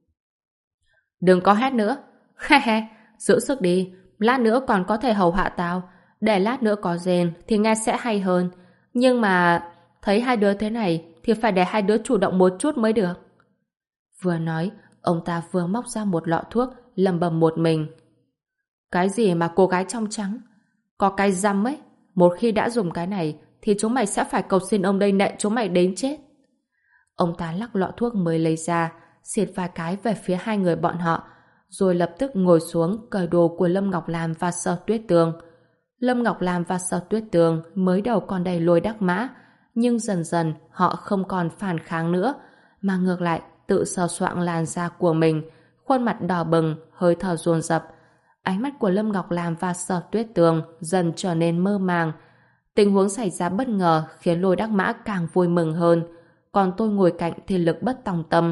Đừng có hét nữa, he he, giữ sức đi, lát nữa còn có thể hầu hạ tao, để lát nữa có rền thì nghe sẽ hay hơn. Nhưng mà thấy hai đứa thế này thì phải để hai đứa chủ động một chút mới được. Vừa nói, ông ta vừa móc ra một lọ thuốc, lẩm bẩm một mình. Cái gì mà cô gái trong trắng? Có cái răm ấy, một khi đã dùng cái này thì chúng mày sẽ phải cầu xin ông đây nện chúng mày đến chết. Ông ta lắc lọ thuốc mới lấy ra, xịt vài cái về phía hai người bọn họ, rồi lập tức ngồi xuống cởi đồ của Lâm Ngọc Lam và Sở Tuyết Tường. Lâm Ngọc Lam và Sở Tuyết Tường mới đầu còn đầy Lôi Đắc Mã, nhưng dần dần họ không còn phản kháng nữa, mà ngược lại tự sờ soạng làn da của mình, khuôn mặt đỏ bừng, hơi thở dồn dập. Ánh mắt của Lâm Ngọc Lam và Sở Tuyết Tường dần trở nên mơ màng. Tình huống xảy ra bất ngờ khiến Lôi Đắc Mã càng vui mừng hơn, còn tôi ngồi cạnh thì lực bất tòng tâm.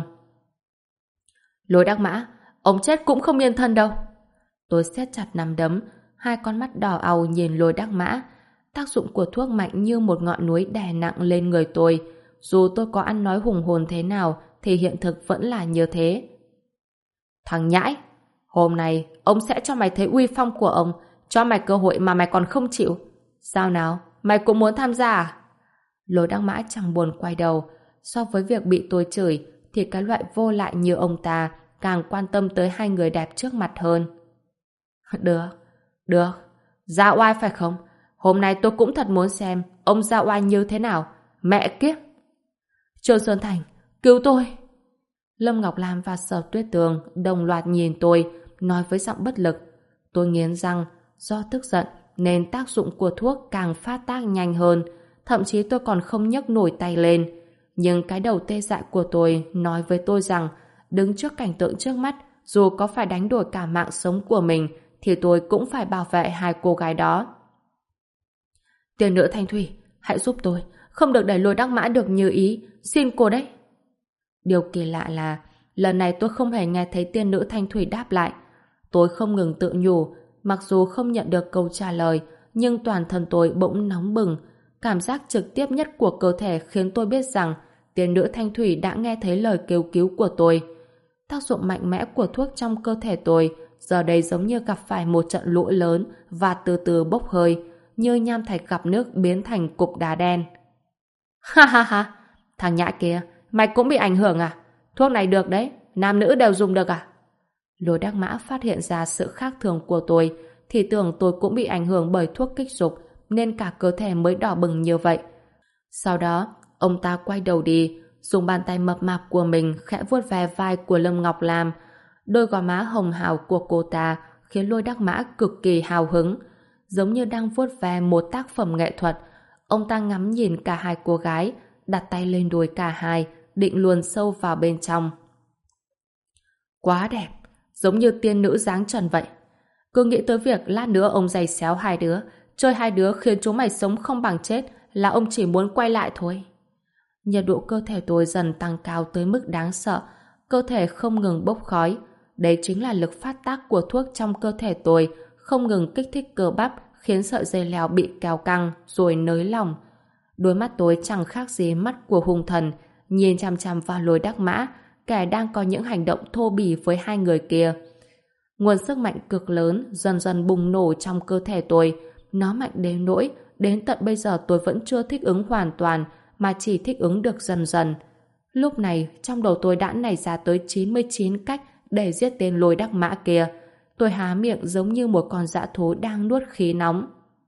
Lôi Đắc Mã, ông chết cũng không yên thân đâu. Tôi siết chặt nắm đấm, hai con mắt đỏ au nhìn Lôi Đắc Mã. Tác dụng của thuốc mạnh như một ngọn núi đè nặng lên người tôi. Dù tôi có ăn nói hùng hồn thế nào thì hiện thực vẫn là như thế. Thằng nhãi, hôm nay ông sẽ cho mày thấy uy phong của ông, cho mày cơ hội mà mày còn không chịu. Sao nào, mày cũng muốn tham gia à? Lôi Đắc Mã chẳng buồn quay đầu. So với việc bị tôi chửi thì cái loại vô lại như ông ta càng quan tâm tới hai người đẹp trước mặt hơn. Được, được. Ra oai phải không? Hôm nay tôi cũng thật muốn xem ông ra oai như thế nào. Mẹ kiếp! Trương Sơn Thành, cứu tôi! Lâm Ngọc Lam và Sở Tuyết Tường đồng loạt nhìn tôi, nói với giọng bất lực. Tôi nghiến răng, do tức giận nên tác dụng của thuốc càng phát tác nhanh hơn. Thậm chí tôi còn không nhấc nổi tay lên. Nhưng cái đầu tê dại của tôi nói với tôi rằng đứng trước cảnh tượng trước mắt, dù có phải đánh đổi cả mạng sống của mình thì tôi cũng phải bảo vệ hai cô gái đó. Tiên nữ Thanh Thủy, hãy giúp tôi, không được để Lôi Đắc Mã được như ý, xin cô đấy. Điều kỳ lạ là lần này tôi không hề nghe thấy tiên nữ Thanh Thủy đáp lại. Tôi không ngừng tự nhủ, mặc dù không nhận được câu trả lời, nhưng toàn thân tôi bỗng nóng bừng. Cảm giác trực tiếp nhất của cơ thể khiến tôi biết rằng tiên nữ Thanh Thủy đã nghe thấy lời kêu cứu của tôi. Tác dụng mạnh mẽ của thuốc trong cơ thể tôi giờ đây giống như gặp phải một trận lũ lớn và từ từ bốc hơi, như nham thạch gặp nước biến thành cục đá đen. Ha ha ha, thằng nhãi kia, mày cũng bị ảnh hưởng à? Thuốc này được đấy, nam nữ đều dùng được à? Lôi Đắc Mã phát hiện ra sự khác thường của tôi, thì tưởng tôi cũng bị ảnh hưởng bởi thuốc kích dục, nên cả cơ thể mới đỏ bừng như vậy. Sau đó, ông ta quay đầu đi, dùng bàn tay mập mạp của mình khẽ vuốt ve vai của Lâm Ngọc Lam. Đôi gò má hồng hào của cô ta khiến Lôi Đắc Mã cực kỳ hào hứng, giống như đang vuốt ve một tác phẩm nghệ thuật. Ông ta ngắm nhìn cả hai cô gái, đặt tay lên đùi cả hai, định luồn sâu vào bên trong. Quá đẹp, giống như tiên nữ dáng trần vậy. Cứ nghĩ tới việc lát nữa ông giày xéo hai đứa, chơi hai đứa khiến chúng mày sống không bằng chết là ông chỉ muốn quay lại thôi. Nhiệt độ cơ thể tôi dần tăng cao tới mức đáng sợ, cơ thể không ngừng bốc khói. Đấy chính là lực phát tác của thuốc trong cơ thể tôi, không ngừng kích thích cơ bắp, khiến sợi dây leo bị kéo căng rồi nới lỏng. Đôi mắt tôi chẳng khác gì mắt của hung thần, nhìn chằm chằm vào Lôi Đắc Mã, kẻ đang có những hành động thô bỉ với hai người kia. Nguồn sức mạnh cực lớn dần dần bùng nổ trong cơ thể tôi. Nó mạnh đến nỗi đến tận bây giờ tôi vẫn chưa thích ứng hoàn toàn, mà chỉ thích ứng được dần dần. Lúc này trong đầu tôi đã nảy ra tới 99 cách để giết tên Lôi Đắc Mã kia. Tôi há miệng giống như một con dã thú đang nuốt khí nóng.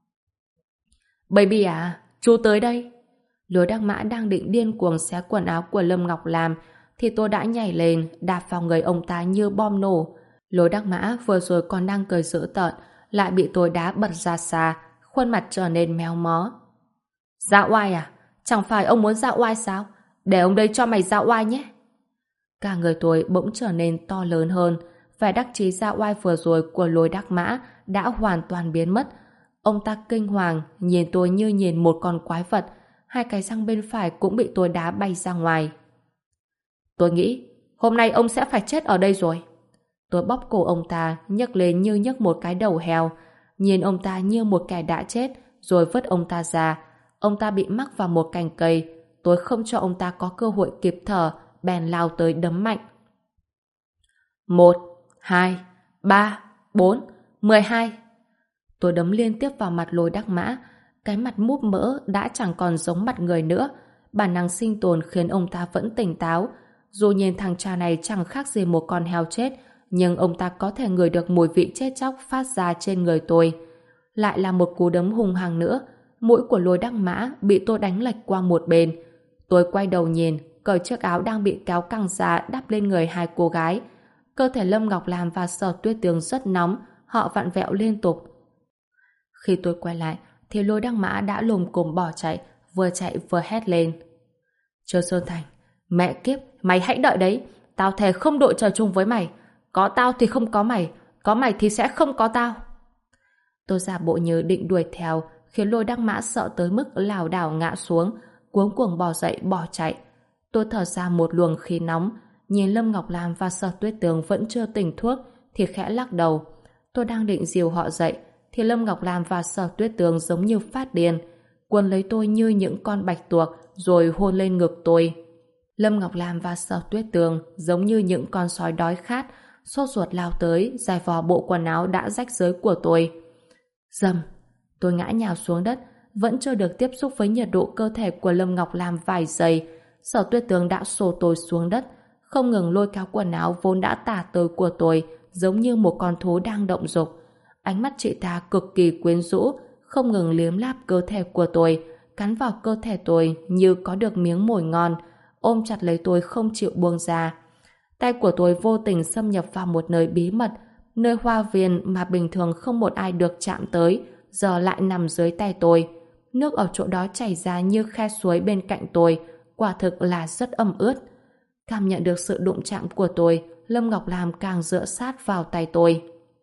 Baby à, chú tới đây. Lôi Đắc Mã đang định điên cuồng xé quần áo của Lâm Ngọc Lam thì tôi đã nhảy lên đạp vào người ông ta như bom nổ. Lôi Đắc Mã vừa rồi còn đang cười dữ tợn, lại bị tôi đá bật ra xa, khuôn mặt trở nên méo mó. Dạo oai à? Chẳng phải ông muốn dạo oai sao? Để ông đây cho mày dạo oai nhé. Cả người tôi bỗng trở nên to lớn hơn, vẻ đắc chí dạo oai vừa rồi của Lôi Đắc Mã đã hoàn toàn biến mất. Ông ta kinh hoàng nhìn tôi như nhìn một con quái vật, hai cái răng bên phải cũng bị tôi đá bay ra ngoài. Tôi nghĩ hôm nay ông sẽ phải chết ở đây rồi. Tôi bóp cổ ông ta, nhấc lên như nhấc một cái đầu heo, nhìn ông ta như một kẻ đã chết, rồi vứt ông ta ra. Ông ta bị mắc vào một cành cây. Tôi không cho ông ta có cơ hội kịp thở, bèn lao tới đấm mạnh. 1, 2, 3, 4, 12. Tôi đấm liên tiếp vào mặt Lôi Đắc Mã. Cái mặt múp mỡ đã chẳng còn giống mặt người nữa. Bản năng sinh tồn khiến ông ta vẫn tỉnh táo. Dù nhìn thằng cha này chẳng khác gì một con heo chết, nhưng ông ta có thể ngửi được mùi vị chết chóc phát ra trên người tôi. Lại là một cú đấm hung hăng nữa. Mũi của Lôi Đắc Mã bị tôi đánh lệch qua một bên. Tôi quay đầu nhìn, cởi chiếc áo đang bị kéo căng ra đắp lên người hai cô gái. Cơ thể Lâm Ngọc Lam và Sở Tuyết Tường rất nóng, họ vặn vẹo liên tục. Khi tôi quay lại, thì Lôi Đắc Mã đã lồm cồm bỏ chạy vừa hét lên. Trương Sơn Thành, mẹ kiếp, mày hãy đợi đấy, tao thề không đội trời chung với mày. Có tao thì không có mày thì sẽ không có tao. Tôi giả bộ như định đuổi theo, khiến Lôi Đắc Mã sợ tới mức lảo đảo ngã xuống, cuống cuồng bò dậy bỏ chạy. Tôi thở ra một luồng khí nóng, nhìn Lâm Ngọc Lam và Sở Tuyết Tường vẫn chưa tỉnh thuốc thì khẽ lắc đầu. Tôi đang định dìu họ dậy thì Lâm Ngọc Lam và Sở Tuyết Tường giống như phát điên, quấn lấy tôi như những con bạch tuộc rồi hôn lên ngực tôi. Lâm Ngọc Lam và Sở Tuyết Tường giống như những con sói đói khát, sốt ruột lao tới giải vò bộ quần áo đã rách rưới của tôi. Dầm, tôi ngã nhào xuống đất, vẫn chưa được tiếp xúc với nhiệt độ cơ thể của Lâm Ngọc Lam vài giây. Sở Tuyết Tường đã xô tôi xuống đất, không ngừng lôi kéo quần áo vốn đã tả tơi của tôi, giống như một con thú đang động dục. Ánh mắt chị ta cực kỳ quyến rũ, không ngừng liếm láp cơ thể của tôi, cắn vào cơ thể tôi như có được miếng mồi ngon, ôm chặt lấy tôi không chịu buông ra. Tay của tôi vô tình xâm nhập vào một nơi bí mật, nơi hoa viên mà bình thường không một ai được chạm tới, giờ lại nằm dưới tay tôi. Nước ở chỗ đó chảy ra như khe suối bên cạnh tôi, quả thực là rất ẩm ướt. Cảm nhận được sự đụng chạm của tôi, Lâm Ngọc Lam càng dựa sát vào tay tôi.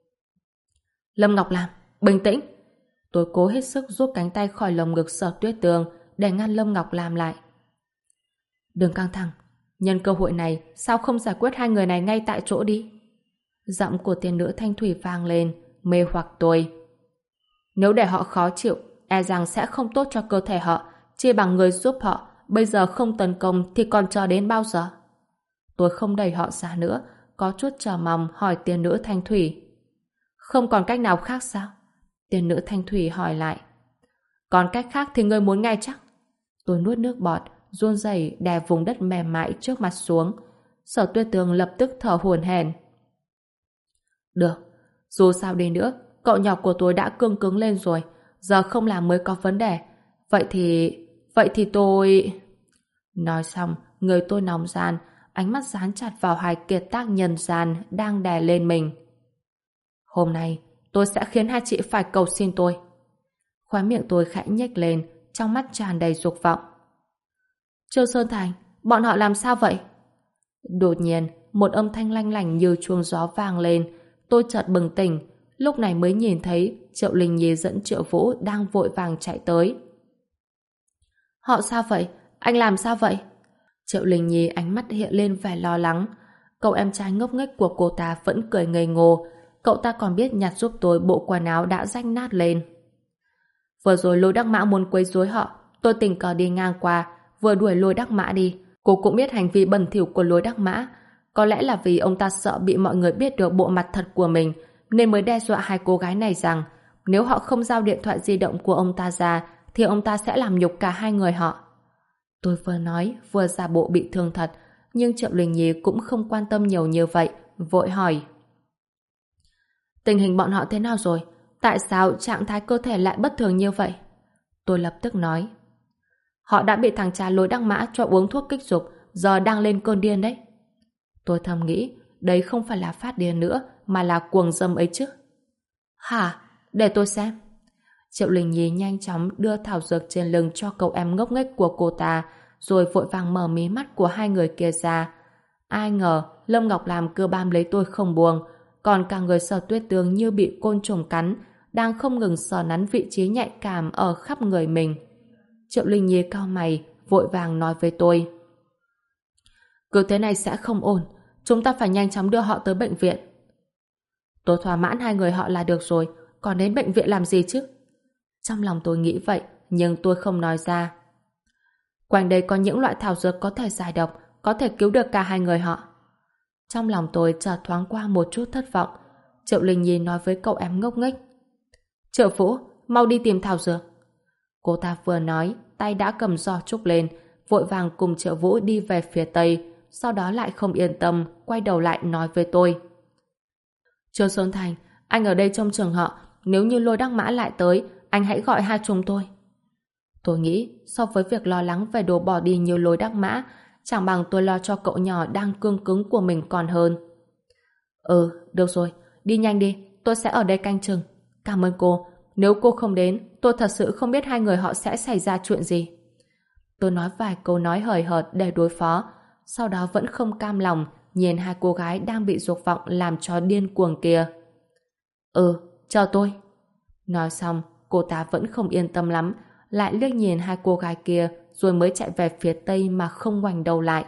Lâm Ngọc Lam, bình tĩnh! Tôi cố hết sức rút cánh tay khỏi lồng ngực Sở Tuyết Tường để ngăn Lâm Ngọc Lam lại. Đừng căng thẳng, nhân cơ hội này sao không giải quyết hai người này ngay tại chỗ đi? Giọng của tiên nữ Thanh Thủy vang lên, mê hoặc tôi. Nếu để họ khó chịu, e rằng sẽ không tốt cho cơ thể họ, chia bằng người giúp họ, bây giờ không tấn công thì còn chờ đến bao giờ? Tôi không đẩy họ ra nữa, có chút chờ mong hỏi tiên nữ Thanh Thủy. Không còn cách nào khác sao? Tiên nữ Thanh Thủy hỏi lại. Còn cách khác thì ngươi muốn nghe chắc? Tôi nuốt nước bọt, run rẩy đè vùng đất mềm mại trước mặt xuống. Sở Tuyết Tường lập tức thở hổn hển. Được, dù sao đi nữa, cậu nhỏ của tôi đã cương cứng lên rồi, giờ không làm mới có vấn đề. Vậy thì tôi... Nói xong, người tôi nóng gian, ánh mắt dán chặt vào hai kiệt tác nhân gian đang đè lên mình. Hôm nay, tôi sẽ khiến hai chị phải cầu xin tôi. Khóe miệng tôi khẽ nhếch lên, trong mắt tràn đầy dục vọng. Trương Sơn Thành, bọn họ làm sao vậy? Đột nhiên, một âm thanh lanh lảnh như chuông gió vang lên. Tôi chợt bừng tỉnh, lúc này mới nhìn thấy Triệu Linh Nhi dẫn Triệu Vũ đang vội vàng chạy tới. Họ sao vậy? Anh làm sao vậy? Triệu Linh Nhi ánh mắt hiện lên vẻ lo lắng. Cậu em trai ngốc nghếch của cô ta vẫn cười ngây ngô. Cậu ta còn biết nhặt giúp tôi bộ quần áo đã rách nát lên. Vừa rồi Lôi Đắc Mã muốn quấy rối họ, tôi tình cờ đi ngang qua, vừa đuổi Lôi Đắc Mã đi. Cô cũng biết hành vi bẩn thỉu của Lôi Đắc Mã. Có lẽ là vì ông ta sợ bị mọi người biết được bộ mặt thật của mình, nên mới đe dọa hai cô gái này rằng nếu họ không giao điện thoại di động của ông ta ra, thì ông ta sẽ làm nhục cả hai người họ. Tôi vừa nói, vừa giả bộ bị thương thật, nhưng Triệu Linh Nhi cũng không quan tâm nhiều như vậy, vội hỏi. Tình hình bọn họ thế nào rồi? Tại sao trạng thái cơ thể lại bất thường như vậy? Tôi lập tức nói. Họ đã bị thằng cha Lôi Đắc Mã cho uống thuốc kích dục, giờ đang lên cơn điên đấy. Tôi thầm nghĩ, đấy không phải là phát điên nữa, mà là cuồng dâm ấy chứ. Hả? Để tôi xem. Triệu Linh Nhi nhanh chóng đưa thảo dược trên lưng cho cậu em ngốc nghếch của cô ta, rồi vội vàng mở mí mắt của hai người kia ra. Ai ngờ, Lâm Ngọc Lam cứ bám lấy tôi không buông, còn cả người Sở Tuyết Tường như bị côn trùng cắn, đang không ngừng sờ nắn vị trí nhạy cảm ở khắp người mình. Triệu Linh Nhi cau mày, vội vàng nói với tôi. Cứ thế này sẽ không ổn, chúng ta phải nhanh chóng đưa họ tới bệnh viện. Tôi thỏa mãn hai người họ là được rồi, còn đến bệnh viện làm gì chứ? Trong lòng tôi nghĩ vậy, nhưng tôi không nói ra. Quanh đây có những loại thảo dược có thể giải độc, có thể cứu được cả hai người họ. Trong lòng tôi chợt thoáng qua một chút thất vọng. Triệu Linh Nhi nói với cậu em ngốc nghếch. Triệu Vũ, mau đi tìm thảo dược. Cô ta vừa nói, tay đã cầm giỏ trúc lên, vội vàng cùng Triệu Vũ đi về phía tây, sau đó lại không yên tâm, quay đầu lại nói với tôi. Trương Sơn Thành, anh ở đây trông chừng họ, nếu như Lôi Đắc Mã lại tới, anh hãy gọi hai chúng tôi. Tôi nghĩ, so với việc lo lắng về đồ bỏ đi như Lôi Đắc Mã, chẳng bằng tôi lo cho cậu nhỏ đang cương cứng của mình còn hơn. Được rồi, đi nhanh đi, tôi sẽ ở đây canh chừng. Cảm ơn cô, nếu cô không đến, tôi thật sự không biết hai người họ sẽ xảy ra chuyện gì. Tôi nói vài câu nói hời hợt để đối phó, sau đó vẫn không cam lòng nhìn hai cô gái đang bị dục vọng làm cho điên cuồng kia. Chờ tôi. Nói xong, cô ta vẫn không yên tâm lắm, lại liếc nhìn hai cô gái kia rồi mới chạy về phía tây mà không ngoảnh đầu lại.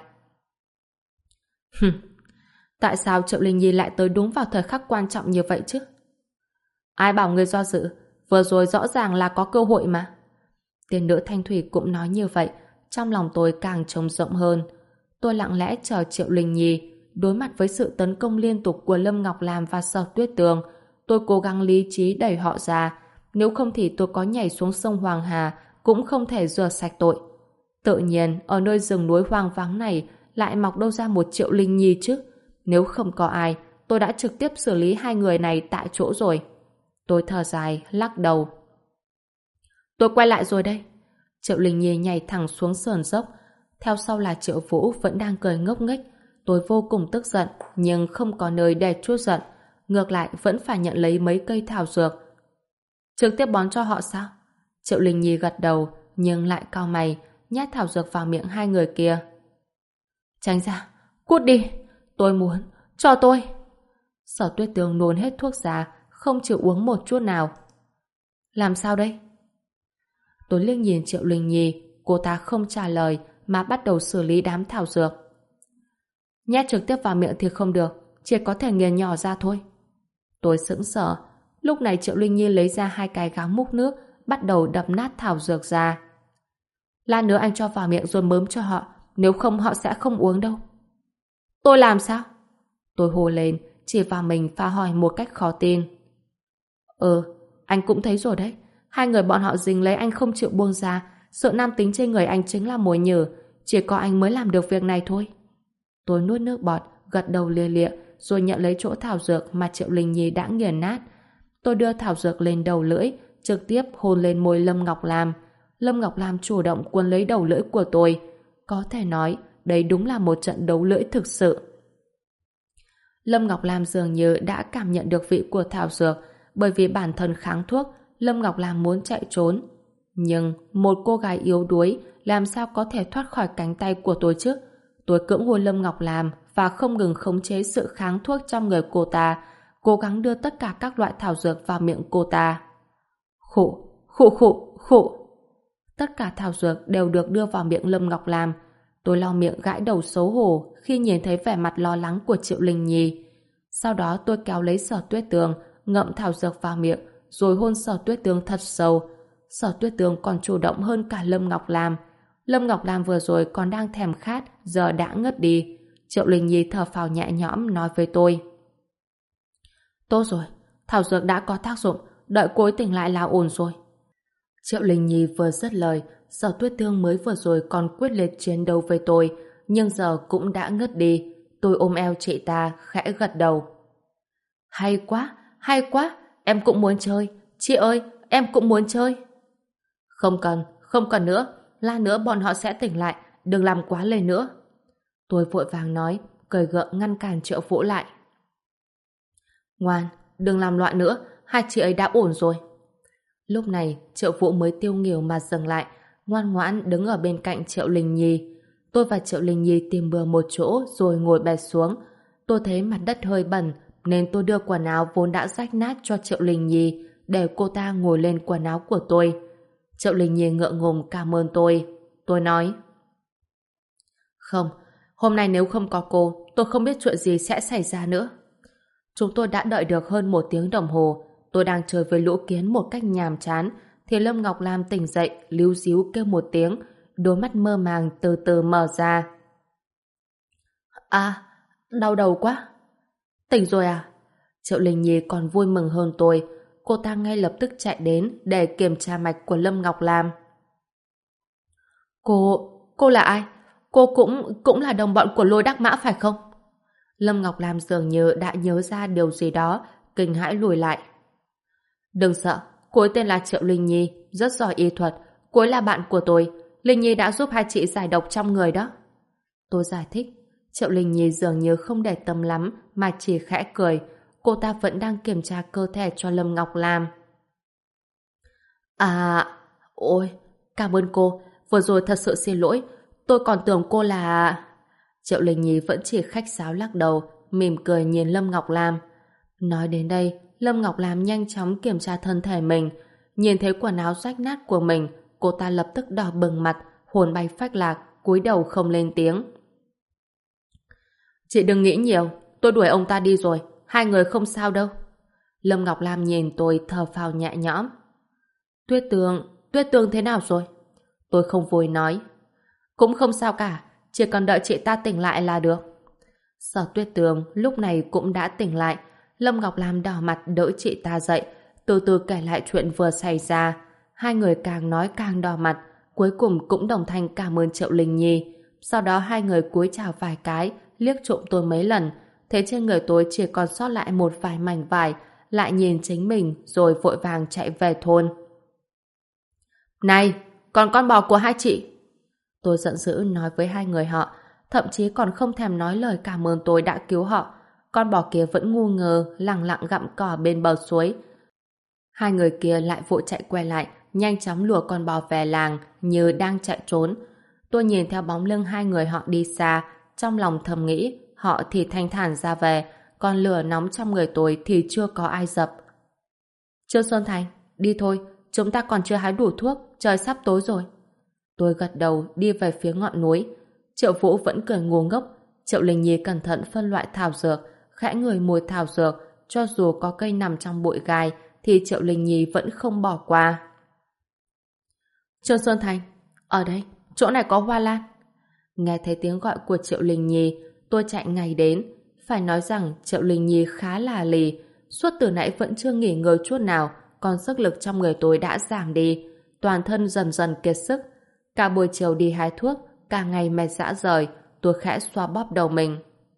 Tại sao Triệu Linh Nhi lại tới đúng vào thời khắc quan trọng như vậy chứ? Ai bảo người do dự? Vừa rồi rõ ràng là có cơ hội mà. Tiên nữ Thanh Thủy cũng nói như vậy, trong lòng tôi càng trống rỗng hơn. Tôi lặng lẽ chờ Triệu Linh Nhi. Đối mặt với sự tấn công liên tục của Lâm Ngọc Lam và Sở Tuyết Tường, tôi cố gắng lý trí đẩy họ ra. Nếu không thì tôi có nhảy xuống sông Hoàng Hà cũng không thể rửa sạch tội. Tự nhiên, ở nơi rừng núi hoang vắng này lại mọc đâu ra một Triệu Linh Nhi chứ? Nếu không có ai, tôi đã trực tiếp xử lý hai người này tại chỗ rồi. Tôi thở dài, lắc đầu. Tôi quay lại rồi đây. Triệu Linh Nhi nhảy thẳng xuống sườn dốc. Theo sau là Triệu Vũ vẫn đang cười ngốc nghếch. Tôi vô cùng tức giận, nhưng không có nơi để trút giận. Ngược lại vẫn phải nhận lấy mấy cây thảo dược. Trực tiếp bón cho họ sao? Triệu Linh Nhi gật đầu, nhưng lại cau mày, nhét thảo dược vào miệng hai người kia. Tránh ra, cút đi. Tôi muốn, cho tôi. Sở Tuyết Tường nôn hết thuốc ra, không chịu uống một chút nào. Làm sao đây? Tôi liếc nhìn Triệu Linh Nhi, cô ta không trả lời mà bắt đầu xử lý đám thảo dược. Nhét trực tiếp vào miệng thì không được, chỉ có thể nghiền nhỏ ra thôi. Tôi sững sờ. Lúc này Triệu Linh Nhi lấy ra hai cái gáo múc nước, bắt đầu đập nát thảo dược ra. Lát nữa anh cho vào miệng rồi mớm cho họ, nếu không họ sẽ không uống đâu. Tôi làm sao? Tôi hô lên, chỉ vào mình và hỏi một cách khó tin. Anh cũng thấy rồi đấy. Hai người bọn họ dính lấy anh không chịu buông ra, sợ nam tính trên người anh chính là mồi nhử, chỉ có anh mới làm được việc này thôi. Tôi nuốt nước bọt, gật đầu lia lịa, rồi nhận lấy chỗ thảo dược mà Triệu Linh Nhi đã nghiền nát. Tôi đưa thảo dược lên đầu lưỡi, trực tiếp hôn lên môi Lâm Ngọc Lam. Lâm Ngọc Lam chủ động cuốn lấy đầu lưỡi của tôi. Có thể nói, đây đúng là một trận đấu lưỡi thực sự. Lâm Ngọc Lam dường như đã cảm nhận được vị của thảo dược, bởi vì bản thân kháng thuốc, Lâm Ngọc Lam muốn chạy trốn. Nhưng một cô gái yếu đuối làm sao có thể thoát khỏi cánh tay của tôi chứ? Tôi cưỡng hôn Lâm Ngọc Lam và không ngừng khống chế sự kháng thuốc trong người cô ta, cố gắng đưa tất cả các loại thảo dược vào miệng cô ta. Khụ, khụ khụ, khụ. Tất cả thảo dược đều được đưa vào miệng Lâm Ngọc Lam. Tôi lau miệng gãi đầu xấu hổ khi nhìn thấy vẻ mặt lo lắng của Triệu Linh Nhi. Sau đó tôi kéo lấy Sở Tuyết Tường, ngậm thảo dược vào miệng, rồi hôn Sở Tuyết Tường thật sâu. Sở Tuyết Tường còn chủ động hơn cả Lâm Ngọc Lam. Lâm Ngọc Lam vừa rồi còn đang thèm khát, giờ đã ngất đi. Triệu Linh Nhi thở phào nhẹ nhõm nói với tôi. Tốt rồi, thảo dược đã có tác dụng, đợi cô ấy tỉnh lại là ổn rồi. Triệu Linh Nhi vừa dứt lời, Sở Tuyết Tường mới vừa rồi còn quyết liệt chiến đấu với tôi, nhưng giờ cũng đã ngất đi. Tôi ôm eo chị ta, khẽ gật đầu. Hay quá, em cũng muốn chơi. Chị ơi, em cũng muốn chơi. Không cần nữa, lát nữa bọn họ sẽ tỉnh lại, đừng làm quá lên nữa. Tôi vội vàng nói, cười gượng ngăn cản Triệu Vũ lại. Ngoan, đừng làm loạn nữa, hai chị ấy đã ổn rồi. Lúc này, Triệu Vũ mới tiêu nghỉu mà dừng lại, ngoan ngoãn đứng ở bên cạnh Triệu Linh Nhi. Tôi và Triệu Linh Nhi tìm bừa một chỗ rồi ngồi bệt xuống. Tôi thấy mặt đất hơi bẩn, nên tôi đưa quần áo vốn đã rách nát cho Triệu Linh Nhi, để cô ta ngồi lên quần áo của tôi. Triệu Linh Nhi ngượng ngùng cảm ơn tôi. Tôi nói, không, hôm nay nếu không có cô, tôi không biết chuyện gì sẽ xảy ra nữa. Chúng tôi đã đợi được hơn 1 tiếng đồng hồ. Tôi đang chơi với lũ kiến một cách nhàm chán, thì Lâm Ngọc Lam tỉnh dậy, líu ríu kêu một tiếng, đôi mắt mơ màng từ từ mở ra. À, đau đầu quá. Tỉnh rồi à? Triệu Linh Nhi còn vui mừng hơn tôi. Cô ta ngay lập tức chạy đến để kiểm tra mạch của Lâm Ngọc Lam. Cô là ai? Cô cũng là đồng bọn của Lôi Đắc Mã phải không? Lâm Ngọc Lam dường như đã nhớ ra điều gì đó, kinh hãi lùi lại. Đừng sợ, cô ấy tên là Triệu Linh Nhi, rất giỏi y thuật. Cô ấy là bạn của tôi. Linh Nhi đã giúp hai chị giải độc trong người đó. Tôi giải thích. Triệu Linh Nhi dường như không để tâm lắm mà chỉ khẽ cười. Cô ta vẫn đang kiểm tra cơ thể cho Lâm Ngọc Lam. À, ôi, cảm ơn cô. Vừa rồi thật sự xin lỗi. Tôi còn tưởng cô là... Triệu Linh Nhi vẫn chỉ khách sáo lắc đầu, mỉm cười nhìn Lâm Ngọc Lam. Nói đến đây, Lâm Ngọc Lam nhanh chóng kiểm tra thân thể mình. Nhìn thấy quần áo rách nát của mình, cô ta lập tức đỏ bừng mặt, hồn bay phách lạc, cúi đầu không lên tiếng. Chị đừng nghĩ nhiều, tôi đuổi ông ta đi rồi, hai người không sao đâu. Lâm Ngọc Lam nhìn tôi thở phào nhẹ nhõm. Tuyết Tường thế nào rồi? Tôi không vui nói. Cũng không sao cả, chỉ cần đợi chị ta tỉnh lại là được. Sở Tuyết Tường lúc này cũng đã tỉnh lại. Lâm Ngọc Lam đỏ mặt đỡ chị ta dậy, từ từ kể lại chuyện vừa xảy ra. Hai người càng nói càng đỏ mặt, cuối cùng cũng đồng thanh cảm ơn Triệu Linh Nhi. Sau đó hai người cúi chào vài cái, liếc trộm tôi mấy lần, thế trên người tôi chỉ còn sót lại một vài mảnh vải, lại nhìn chính mình rồi vội vàng chạy về thôn. Này, còn con bò của hai chị. Tôi giận dữ nói với hai người họ, thậm chí còn không thèm nói lời cảm ơn tôi đã cứu họ. Con bò kia vẫn ngu ngơ, lẳng lặng gặm cỏ bên bờ suối. Hai người kia lại vội chạy quay lại, nhanh chóng lùa con bò về làng như đang chạy trốn. Tôi nhìn theo bóng lưng hai người họ đi xa, trong lòng thầm nghĩ họ thì thanh thản ra về, còn lửa nóng trong người tôi thì chưa có ai dập. Trương Xuân Thành, đi thôi, chúng ta còn chưa hái đủ thuốc, trời sắp tối rồi. Tôi gật đầu đi về phía ngọn núi. Triệu Vũ vẫn cười ngu ngốc. Triệu Linh Nhi cẩn thận phân loại thảo dược, khẽ ngửi mùi thảo dược, cho dù có cây nằm trong bụi gai thì Triệu Linh Nhi vẫn không bỏ qua. Trương Xuân Thành, ở đây, chỗ này có hoa lan. Nghe thấy tiếng gọi của Triệu Linh Nhi, tôi chạy ngay đến. Phải nói rằng Triệu Linh Nhi khá là lì, suốt từ nãy vẫn chưa nghỉ ngơi chút nào, còn sức lực trong người tôi đã giảm đi, toàn thân dần dần kiệt sức. Cả buổi chiều đi hái thuốc, cả ngày mệt rã rời, tôi khẽ xoa bóp đầu mình.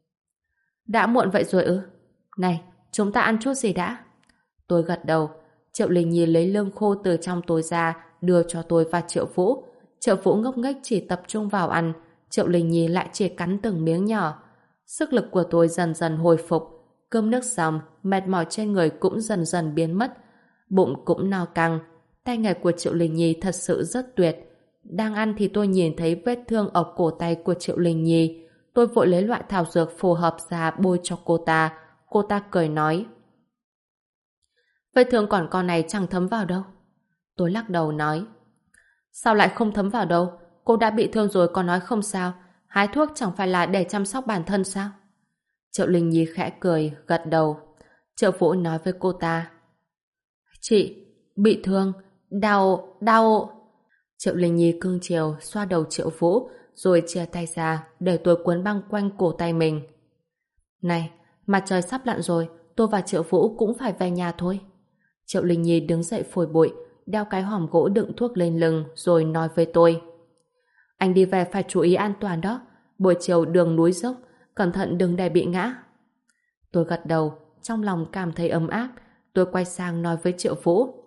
Đã muộn vậy rồi ư? Này, chúng ta ăn chút gì đã? Tôi gật đầu. Triệu Linh Nhi lấy lương khô từ trong túi ra, đưa cho tôi và Triệu Vũ. Triệu Vũ ngốc nghếch chỉ tập trung vào ăn, Triệu Linh Nhi lại chỉ cắn từng miếng nhỏ. Sức lực của tôi dần dần hồi phục, cơm nước xong, mệt mỏi trên người cũng dần dần biến mất. Bụng cũng no căng. Tay nghề của Triệu Linh Nhi thật sự rất tuyệt. Đang ăn thì tôi nhìn thấy vết thương ở cổ tay của Triệu Linh Nhi. Tôi vội lấy loại thảo dược phù hợp ra bôi cho cô ta. Cô ta cười nói. Vết thương còn con này chẳng thấm vào đâu. Tôi lắc đầu nói. Sao lại không thấm vào đâu? Cô đã bị thương rồi còn nói không sao. Hái thuốc chẳng phải là để chăm sóc bản thân sao? Triệu Linh Nhi khẽ cười, gật đầu. Triệu Vũ nói với cô ta. Chị, bị thương, đau. Triệu Linh Nhi cưng chiều xoa đầu Triệu Vũ rồi chia tay ra để tôi quấn băng quanh cổ tay mình. Này, mặt trời sắp lặn rồi, tôi và Triệu Vũ cũng phải về nhà thôi. Triệu Linh Nhi đứng dậy phủi bụi, đeo cái hòm gỗ đựng thuốc lên lưng rồi nói với tôi. Anh đi về phải chú ý an toàn đó, buổi chiều đường núi dốc, cẩn thận đừng để bị ngã. Tôi gật đầu, trong lòng cảm thấy ấm áp. Tôi quay sang nói với Triệu Vũ.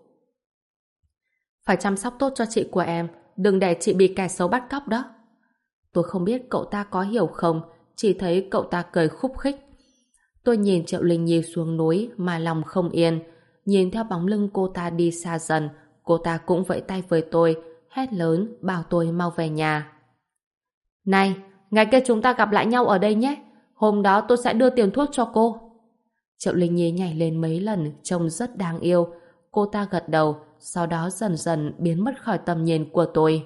Phải chăm sóc tốt cho chị của em, đừng để chị bị kẻ xấu bắt cóc đó. Tôi không biết cậu ta có hiểu không, chỉ thấy cậu ta cười khúc khích. Tôi nhìn Triệu Linh Nhi xuống núi mà lòng không yên, nhìn theo bóng lưng cô ta đi xa dần, cô ta cũng vẫy tay với tôi, hét lớn bảo tôi mau về nhà. Này, ngày kia chúng ta gặp lại nhau ở đây nhé, hôm đó tôi sẽ đưa tiền thuốc cho cô. Triệu Linh Nhi nhảy lên mấy lần, trông rất đáng yêu. Cô ta gật đầu, sau đó dần dần biến mất khỏi tầm nhìn của tôi.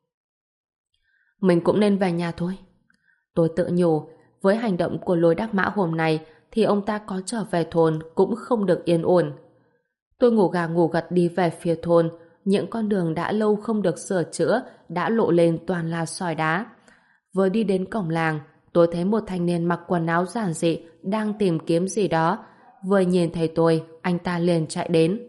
Mình cũng nên về nhà thôi. Tôi tự nhủ, với hành động của Lôi Đắc Mã hôm nay thì ông ta có trở về thôn cũng không được yên ổn. Tôi ngủ gà ngủ gật đi về phía thôn, những con đường đã lâu không được sửa chữa đã lộ lên toàn là sỏi đá. Vừa đi đến cổng làng, tôi thấy một thanh niên mặc quần áo giản dị đang tìm kiếm gì đó. Vừa nhìn thấy tôi, anh ta liền chạy đến.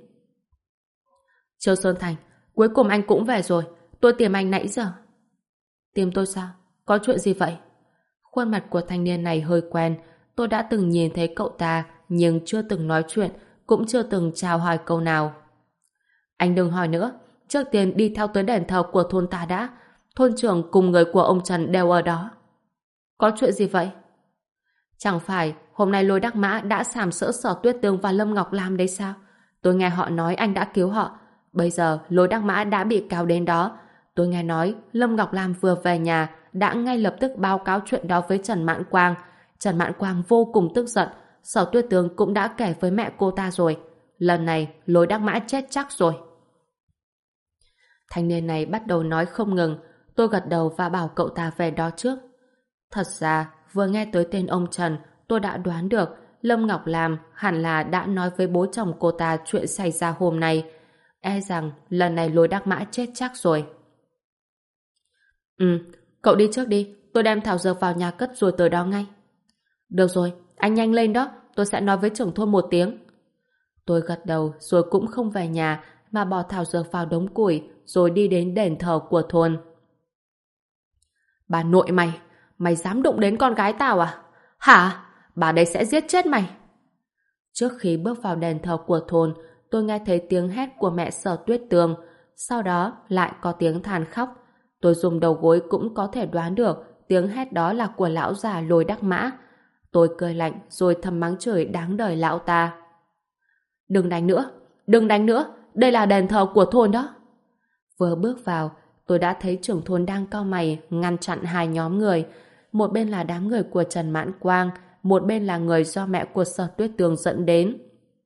Châu Sơn Thành, cuối cùng anh cũng về rồi, tôi tìm anh nãy giờ. Tìm tôi sao? Có chuyện gì vậy? Khuôn mặt của thanh niên này hơi quen, tôi đã từng nhìn thấy cậu ta nhưng chưa từng nói chuyện, cũng chưa từng chào hỏi câu nào. Anh đừng hỏi nữa, trước tiên đi theo tới đền thờ của thôn ta đã, thôn trưởng cùng người của ông Trần đều ở đó. Có chuyện gì vậy? Chẳng phải hôm nay Lôi Đắc Mã đã sàm sỡ Sở Tuyết Tường và Lâm Ngọc Lam đấy sao? Tôi nghe họ nói anh đã cứu họ. Bây giờ Lôi Đắc Mã đã bị cáo đến đó. Tôi nghe nói Lâm Ngọc Lam vừa về nhà đã ngay lập tức báo cáo chuyện đó với Trần Mạn Quang. Trần Mạn Quang vô cùng tức giận. Sở Tuyết Tường cũng đã kể với mẹ cô ta rồi. Lần này Lôi Đắc Mã chết chắc rồi. Thanh niên này bắt đầu nói không ngừng. Tôi gật đầu và bảo cậu ta về đó trước. Thật ra, vừa nghe tới tên ông Trần, tôi đã đoán được Lâm Ngọc Lam hẳn là đã nói với bố chồng cô ta chuyện xảy ra hôm nay. E rằng lần này Lôi Đắc Mã chết chắc rồi. Cậu đi trước đi, tôi đem thảo dược vào nhà cất rồi tới đó ngay. Được rồi, anh nhanh lên đó, tôi sẽ nói với trưởng thôn một tiếng. Tôi gật đầu rồi cũng không về nhà mà bỏ thảo dược vào đống củi rồi đi đến đền thờ của thôn. Bà nội mày, mày dám đụng đến con gái tao à? Hả? Bà đây sẽ giết chết mày. Trước khi bước vào đền thờ của thôn, tôi nghe thấy tiếng hét của mẹ Sở Tuyết Tường, sau đó lại có tiếng than khóc. Tôi dùng đầu gối cũng có thể đoán được tiếng hét đó là của lão già Lôi Đắc Mã. Tôi cười lạnh rồi thầm mắng chửi đáng đời lão ta. Đừng đánh nữa, đây là đền thờ của thôn đó. Vừa bước vào, tôi đã thấy trưởng thôn đang cau mày ngăn chặn hai nhóm người. Một bên là đám người của Trần Mãn Quang, một bên là người do mẹ của Sở Tuyết Tường dẫn đến.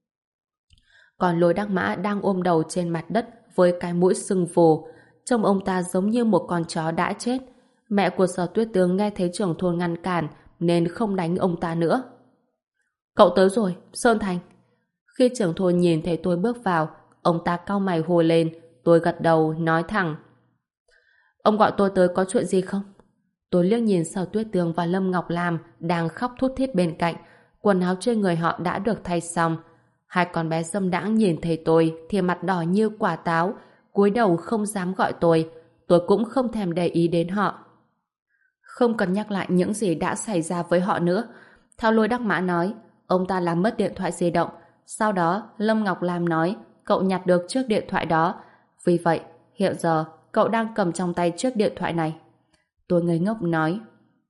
Còn Lôi Đắc Mã đang ôm đầu trên mặt đất với cái mũi sưng phù. Trông ông ta giống như một con chó đã chết. Mẹ của Sở Tuyết Tường nghe thấy trưởng thôn ngăn cản nên không đánh ông ta nữa. Cậu tới rồi, Sơn Thành. Khi trưởng thôn nhìn thấy tôi bước vào, ông ta cau mày hô lên. Tôi gật đầu, nói thẳng. Ông gọi tôi tới có chuyện gì không? Tôi liếc nhìn Sở Tuyết Tường và Lâm Ngọc Lam đang khóc thút thít bên cạnh. Quần áo trên người họ đã được thay xong. Hai con bé dâm đãng nhìn thấy tôi thì mặt đỏ như quả táo, cúi đầu không dám gọi tôi. Tôi cũng không thèm để ý đến họ. Không cần nhắc lại những gì đã xảy ra với họ nữa. Theo Lôi Đắc Mã nói, ông ta làm mất điện thoại di động. Sau đó, Lâm Ngọc Lam nói cậu nhặt được chiếc điện thoại đó. Vì vậy, hiện giờ cậu đang cầm trong tay chiếc điện thoại này. Tôi ngây ngốc nói.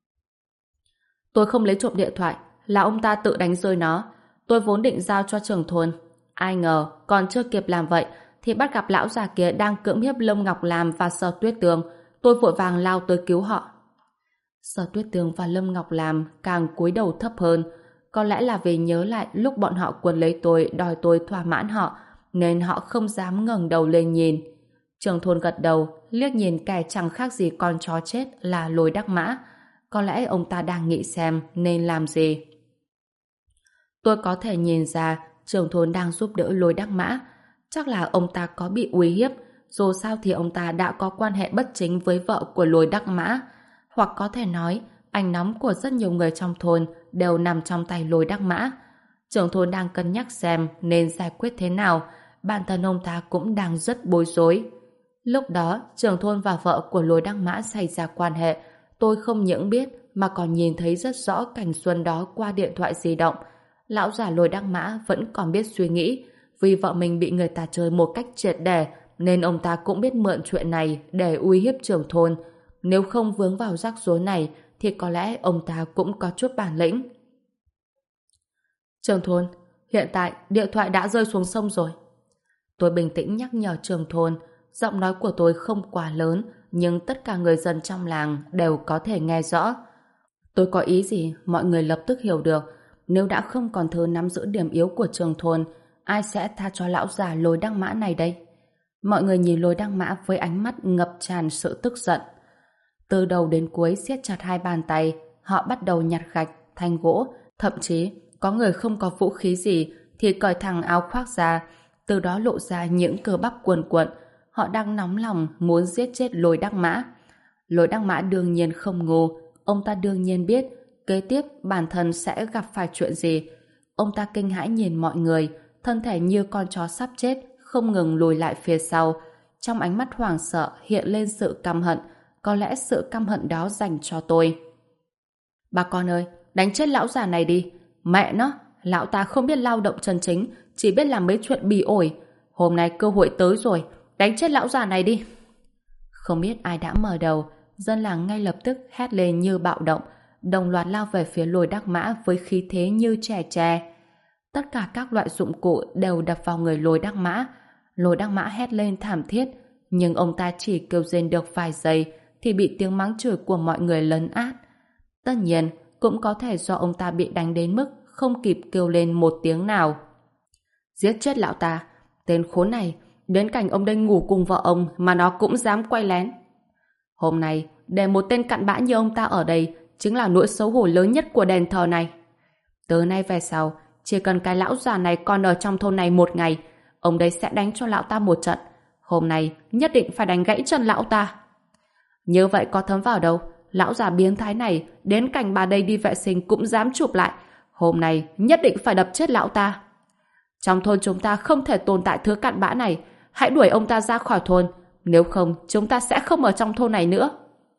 Tôi không lấy trộm điện thoại, là ông ta tự đánh rơi nó. Tôi vốn định giao cho trưởng thôn. Ai ngờ, còn chưa kịp làm vậy, thì bắt gặp lão già kia đang cưỡng hiếp Lâm Ngọc Lam và Sở Tuyết Tường. Tôi vội vàng lao tới cứu họ. Sở Tuyết Tường và Lâm Ngọc Lam càng cúi đầu thấp hơn. Có lẽ là vì nhớ lại lúc bọn họ quấn lấy tôi đòi tôi thỏa mãn họ, nên họ không dám ngẩng đầu lên nhìn. Trưởng thôn gật đầu, liếc nhìn kẻ chẳng khác gì con chó chết là Lôi Đắc Mã. Có lẽ ông ta đang nghĩ xem nên làm gì. Tôi có thể nhìn ra trưởng thôn đang giúp đỡ Lôi Đắc Mã. Chắc là ông ta có bị uy hiếp, dù sao thì ông ta đã có quan hệ bất chính với vợ của Lôi Đắc Mã. Hoặc có thể nói, ánh nóng của rất nhiều người trong thôn đều nằm trong tay Lôi Đắc Mã. Trưởng thôn đang cân nhắc xem nên giải quyết thế nào. Bản thân ông ta cũng đang rất bối rối. Lúc đó, trưởng thôn và vợ của Lôi Đắc Mã xảy ra quan hệ. Tôi không những biết mà còn nhìn thấy rất rõ cảnh xuân đó qua điện thoại di động. Lão già Lôi Đắc Mã vẫn còn biết suy nghĩ. Vì vợ mình bị người ta chơi một cách triệt để, nên ông ta cũng biết mượn chuyện này để uy hiếp trưởng thôn. Nếu không vướng vào rắc rối này, thì có lẽ ông ta cũng có chút bản lĩnh. Trưởng thôn, hiện tại điện thoại đã rơi xuống sông rồi. Tôi bình tĩnh nhắc nhở trưởng thôn. Giọng nói của tôi không quá lớn, nhưng tất cả người dân trong làng đều có thể nghe rõ. Tôi có ý gì, mọi người lập tức hiểu được. Nếu đã không còn thứ nắm giữ điểm yếu của trưởng thôn, ai sẽ tha cho lão già Lôi Đắc Mã này đây? Mọi người nhìn Lôi Đắc Mã với ánh mắt ngập tràn sự tức giận. Từ đầu đến cuối siết chặt hai bàn tay, họ bắt đầu nhặt gạch, thanh gỗ, thậm chí có người không có vũ khí gì thì cởi thẳng áo khoác ra, từ đó lộ ra những cơ bắp cuồn cuộn. Họ đang nóng lòng muốn giết chết Lôi Đắc Mã. Lôi Đắc Mã đương nhiên không ngu, ông ta đương nhiên biết kế tiếp bản thân sẽ gặp phải chuyện gì. Ông ta kinh hãi nhìn mọi người, thân thể như con chó sắp chết, không ngừng lùi lại phía sau. Trong ánh mắt hoảng sợ hiện lên sự căm hận, có lẽ sự căm hận đó dành cho tôi. Bà con ơi, đánh chết lão già này đi. Mẹ nó, lão ta không biết lao động chân chính, chỉ biết làm mấy chuyện bỉ ổi. Hôm nay cơ hội tới rồi, đánh chết lão già này đi. Không biết ai đã mở đầu, dân làng ngay lập tức hét lên như bạo động, đồng loạt lao về phía Lôi Đắc Mã với khí thế như trẻ tre. Tất cả các loại dụng cụ đều đập vào người Lôi Đắc Mã. Lôi Đắc Mã hét lên thảm thiết, nhưng ông ta chỉ kêu rên được vài giây thì bị tiếng mắng chửi của mọi người lấn át. Tất nhiên, cũng có thể do ông ta bị đánh đến mức không kịp kêu lên một tiếng nào. Giết chết lão ta, tên khốn này, Đến cảnh ông đây ngủ cùng vợ ông mà nó cũng dám quay lén. Hôm nay, để một tên cặn bã như ông ta ở đây chính là nỗi xấu hổ lớn nhất của đền thờ này. Từ nay về sau, chỉ cần cái lão già này còn ở trong thôn này một ngày, ông đây sẽ đánh cho lão ta một trận. Hôm nay, nhất định phải đánh gãy chân lão ta. Như vậy có thấm vào đâu, lão già biến thái này đến cảnh bà đây đi vệ sinh cũng dám chụp lại. Hôm nay, nhất định phải đập chết lão ta. Trong thôn chúng ta không thể tồn tại thứ cặn bã này. Hãy đuổi ông ta ra khỏi thôn. Nếu không, chúng ta sẽ không ở trong thôn này nữa.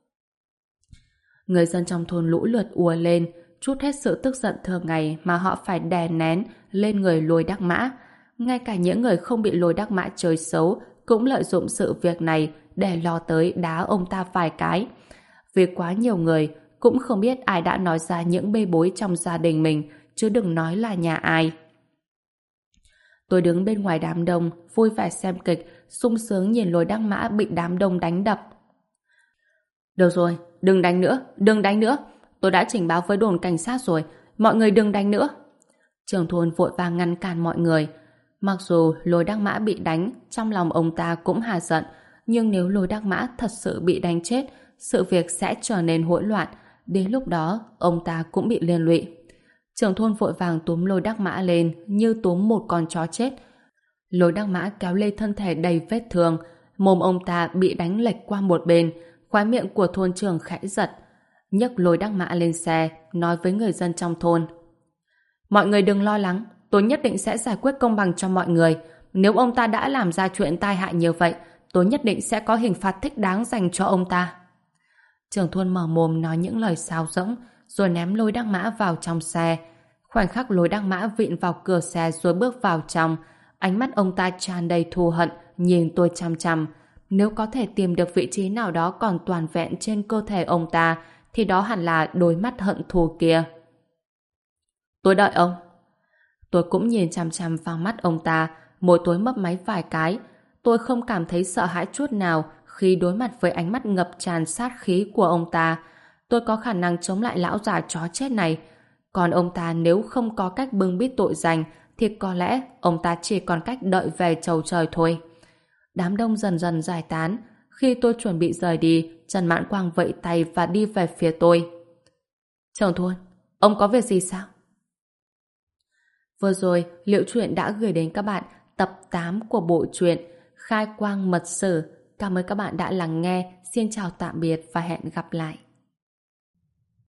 Người dân trong thôn lũ lượt ùa lên, trút hết sự tức giận thường ngày mà họ phải đè nén lên người Lôi Đắc Mã. Ngay cả những người không bị Lôi Đắc Mã chơi xấu cũng lợi dụng sự việc này để lo tới đá ông ta vài cái. Vì quá nhiều người, cũng không biết ai đã nói ra những bê bối trong gia đình mình, chứ đừng nói là nhà ai. Tôi đứng bên ngoài đám đông, vui vẻ xem kịch, sung sướng nhìn Lôi Đắc Mã bị đám đông đánh đập. Được rồi, đừng đánh nữa, đừng đánh nữa. Tôi đã trình báo với đồn cảnh sát rồi, mọi người đừng đánh nữa. Trưởng thôn vội vàng ngăn cản mọi người. Mặc dù Lôi Đắc Mã bị đánh, trong lòng ông ta cũng hà giận, nhưng nếu Lôi Đắc Mã thật sự bị đánh chết, sự việc sẽ trở nên hỗn loạn. Đến lúc đó, ông ta cũng bị liên lụy. Trưởng thôn vội vàng túm Lôi Đắc Mã lên như túm một con chó chết. Lôi Đắc Mã kéo lê thân thể đầy vết thương, mồm ông ta bị đánh lệch qua một bên, khóe miệng của thôn trưởng khẽ giật. Nhấc Lôi Đắc Mã lên xe, nói với người dân trong thôn. Mọi người đừng lo lắng, tôi nhất định sẽ giải quyết công bằng cho mọi người. Nếu ông ta đã làm ra chuyện tai hại như vậy, tôi nhất định sẽ có hình phạt thích đáng dành cho ông ta. Trưởng thôn mở mồm nói những lời sáo rỗng, rồi ném Lôi Đắc Mã vào trong xe. Khoảnh khắc Lôi Đắc Mã vịn vào cửa xe rồi bước vào trong, ánh mắt ông ta tràn đầy thù hận, nhìn tôi chằm chằm. Nếu có thể tìm được vị trí nào đó còn toàn vẹn trên cơ thể ông ta, thì đó hẳn là đôi mắt hận thù kia. Tôi đợi ông. Tôi cũng nhìn chằm chằm vào mắt ông ta, môi tôi mấp máy vài cái. Tôi không cảm thấy sợ hãi chút nào khi đối mặt với ánh mắt ngập tràn sát khí của ông ta. Tôi có khả năng chống lại lão già chó chết này. Còn ông ta nếu không có cách bưng bít tội danh, thì có lẽ ông ta chỉ còn cách đợi về chầu trời thôi. Đám đông dần dần giải tán. Khi tôi chuẩn bị rời đi, Trần Mãn Quang vẫy tay và đi về phía tôi. Trưởng thôn, ông có việc gì sao? Vừa rồi, Liệu Truyện đã gửi đến các bạn tập 8 của bộ truyện Khai Quang Mật Sử. Cảm ơn các bạn đã lắng nghe. Xin chào tạm biệt và hẹn gặp lại.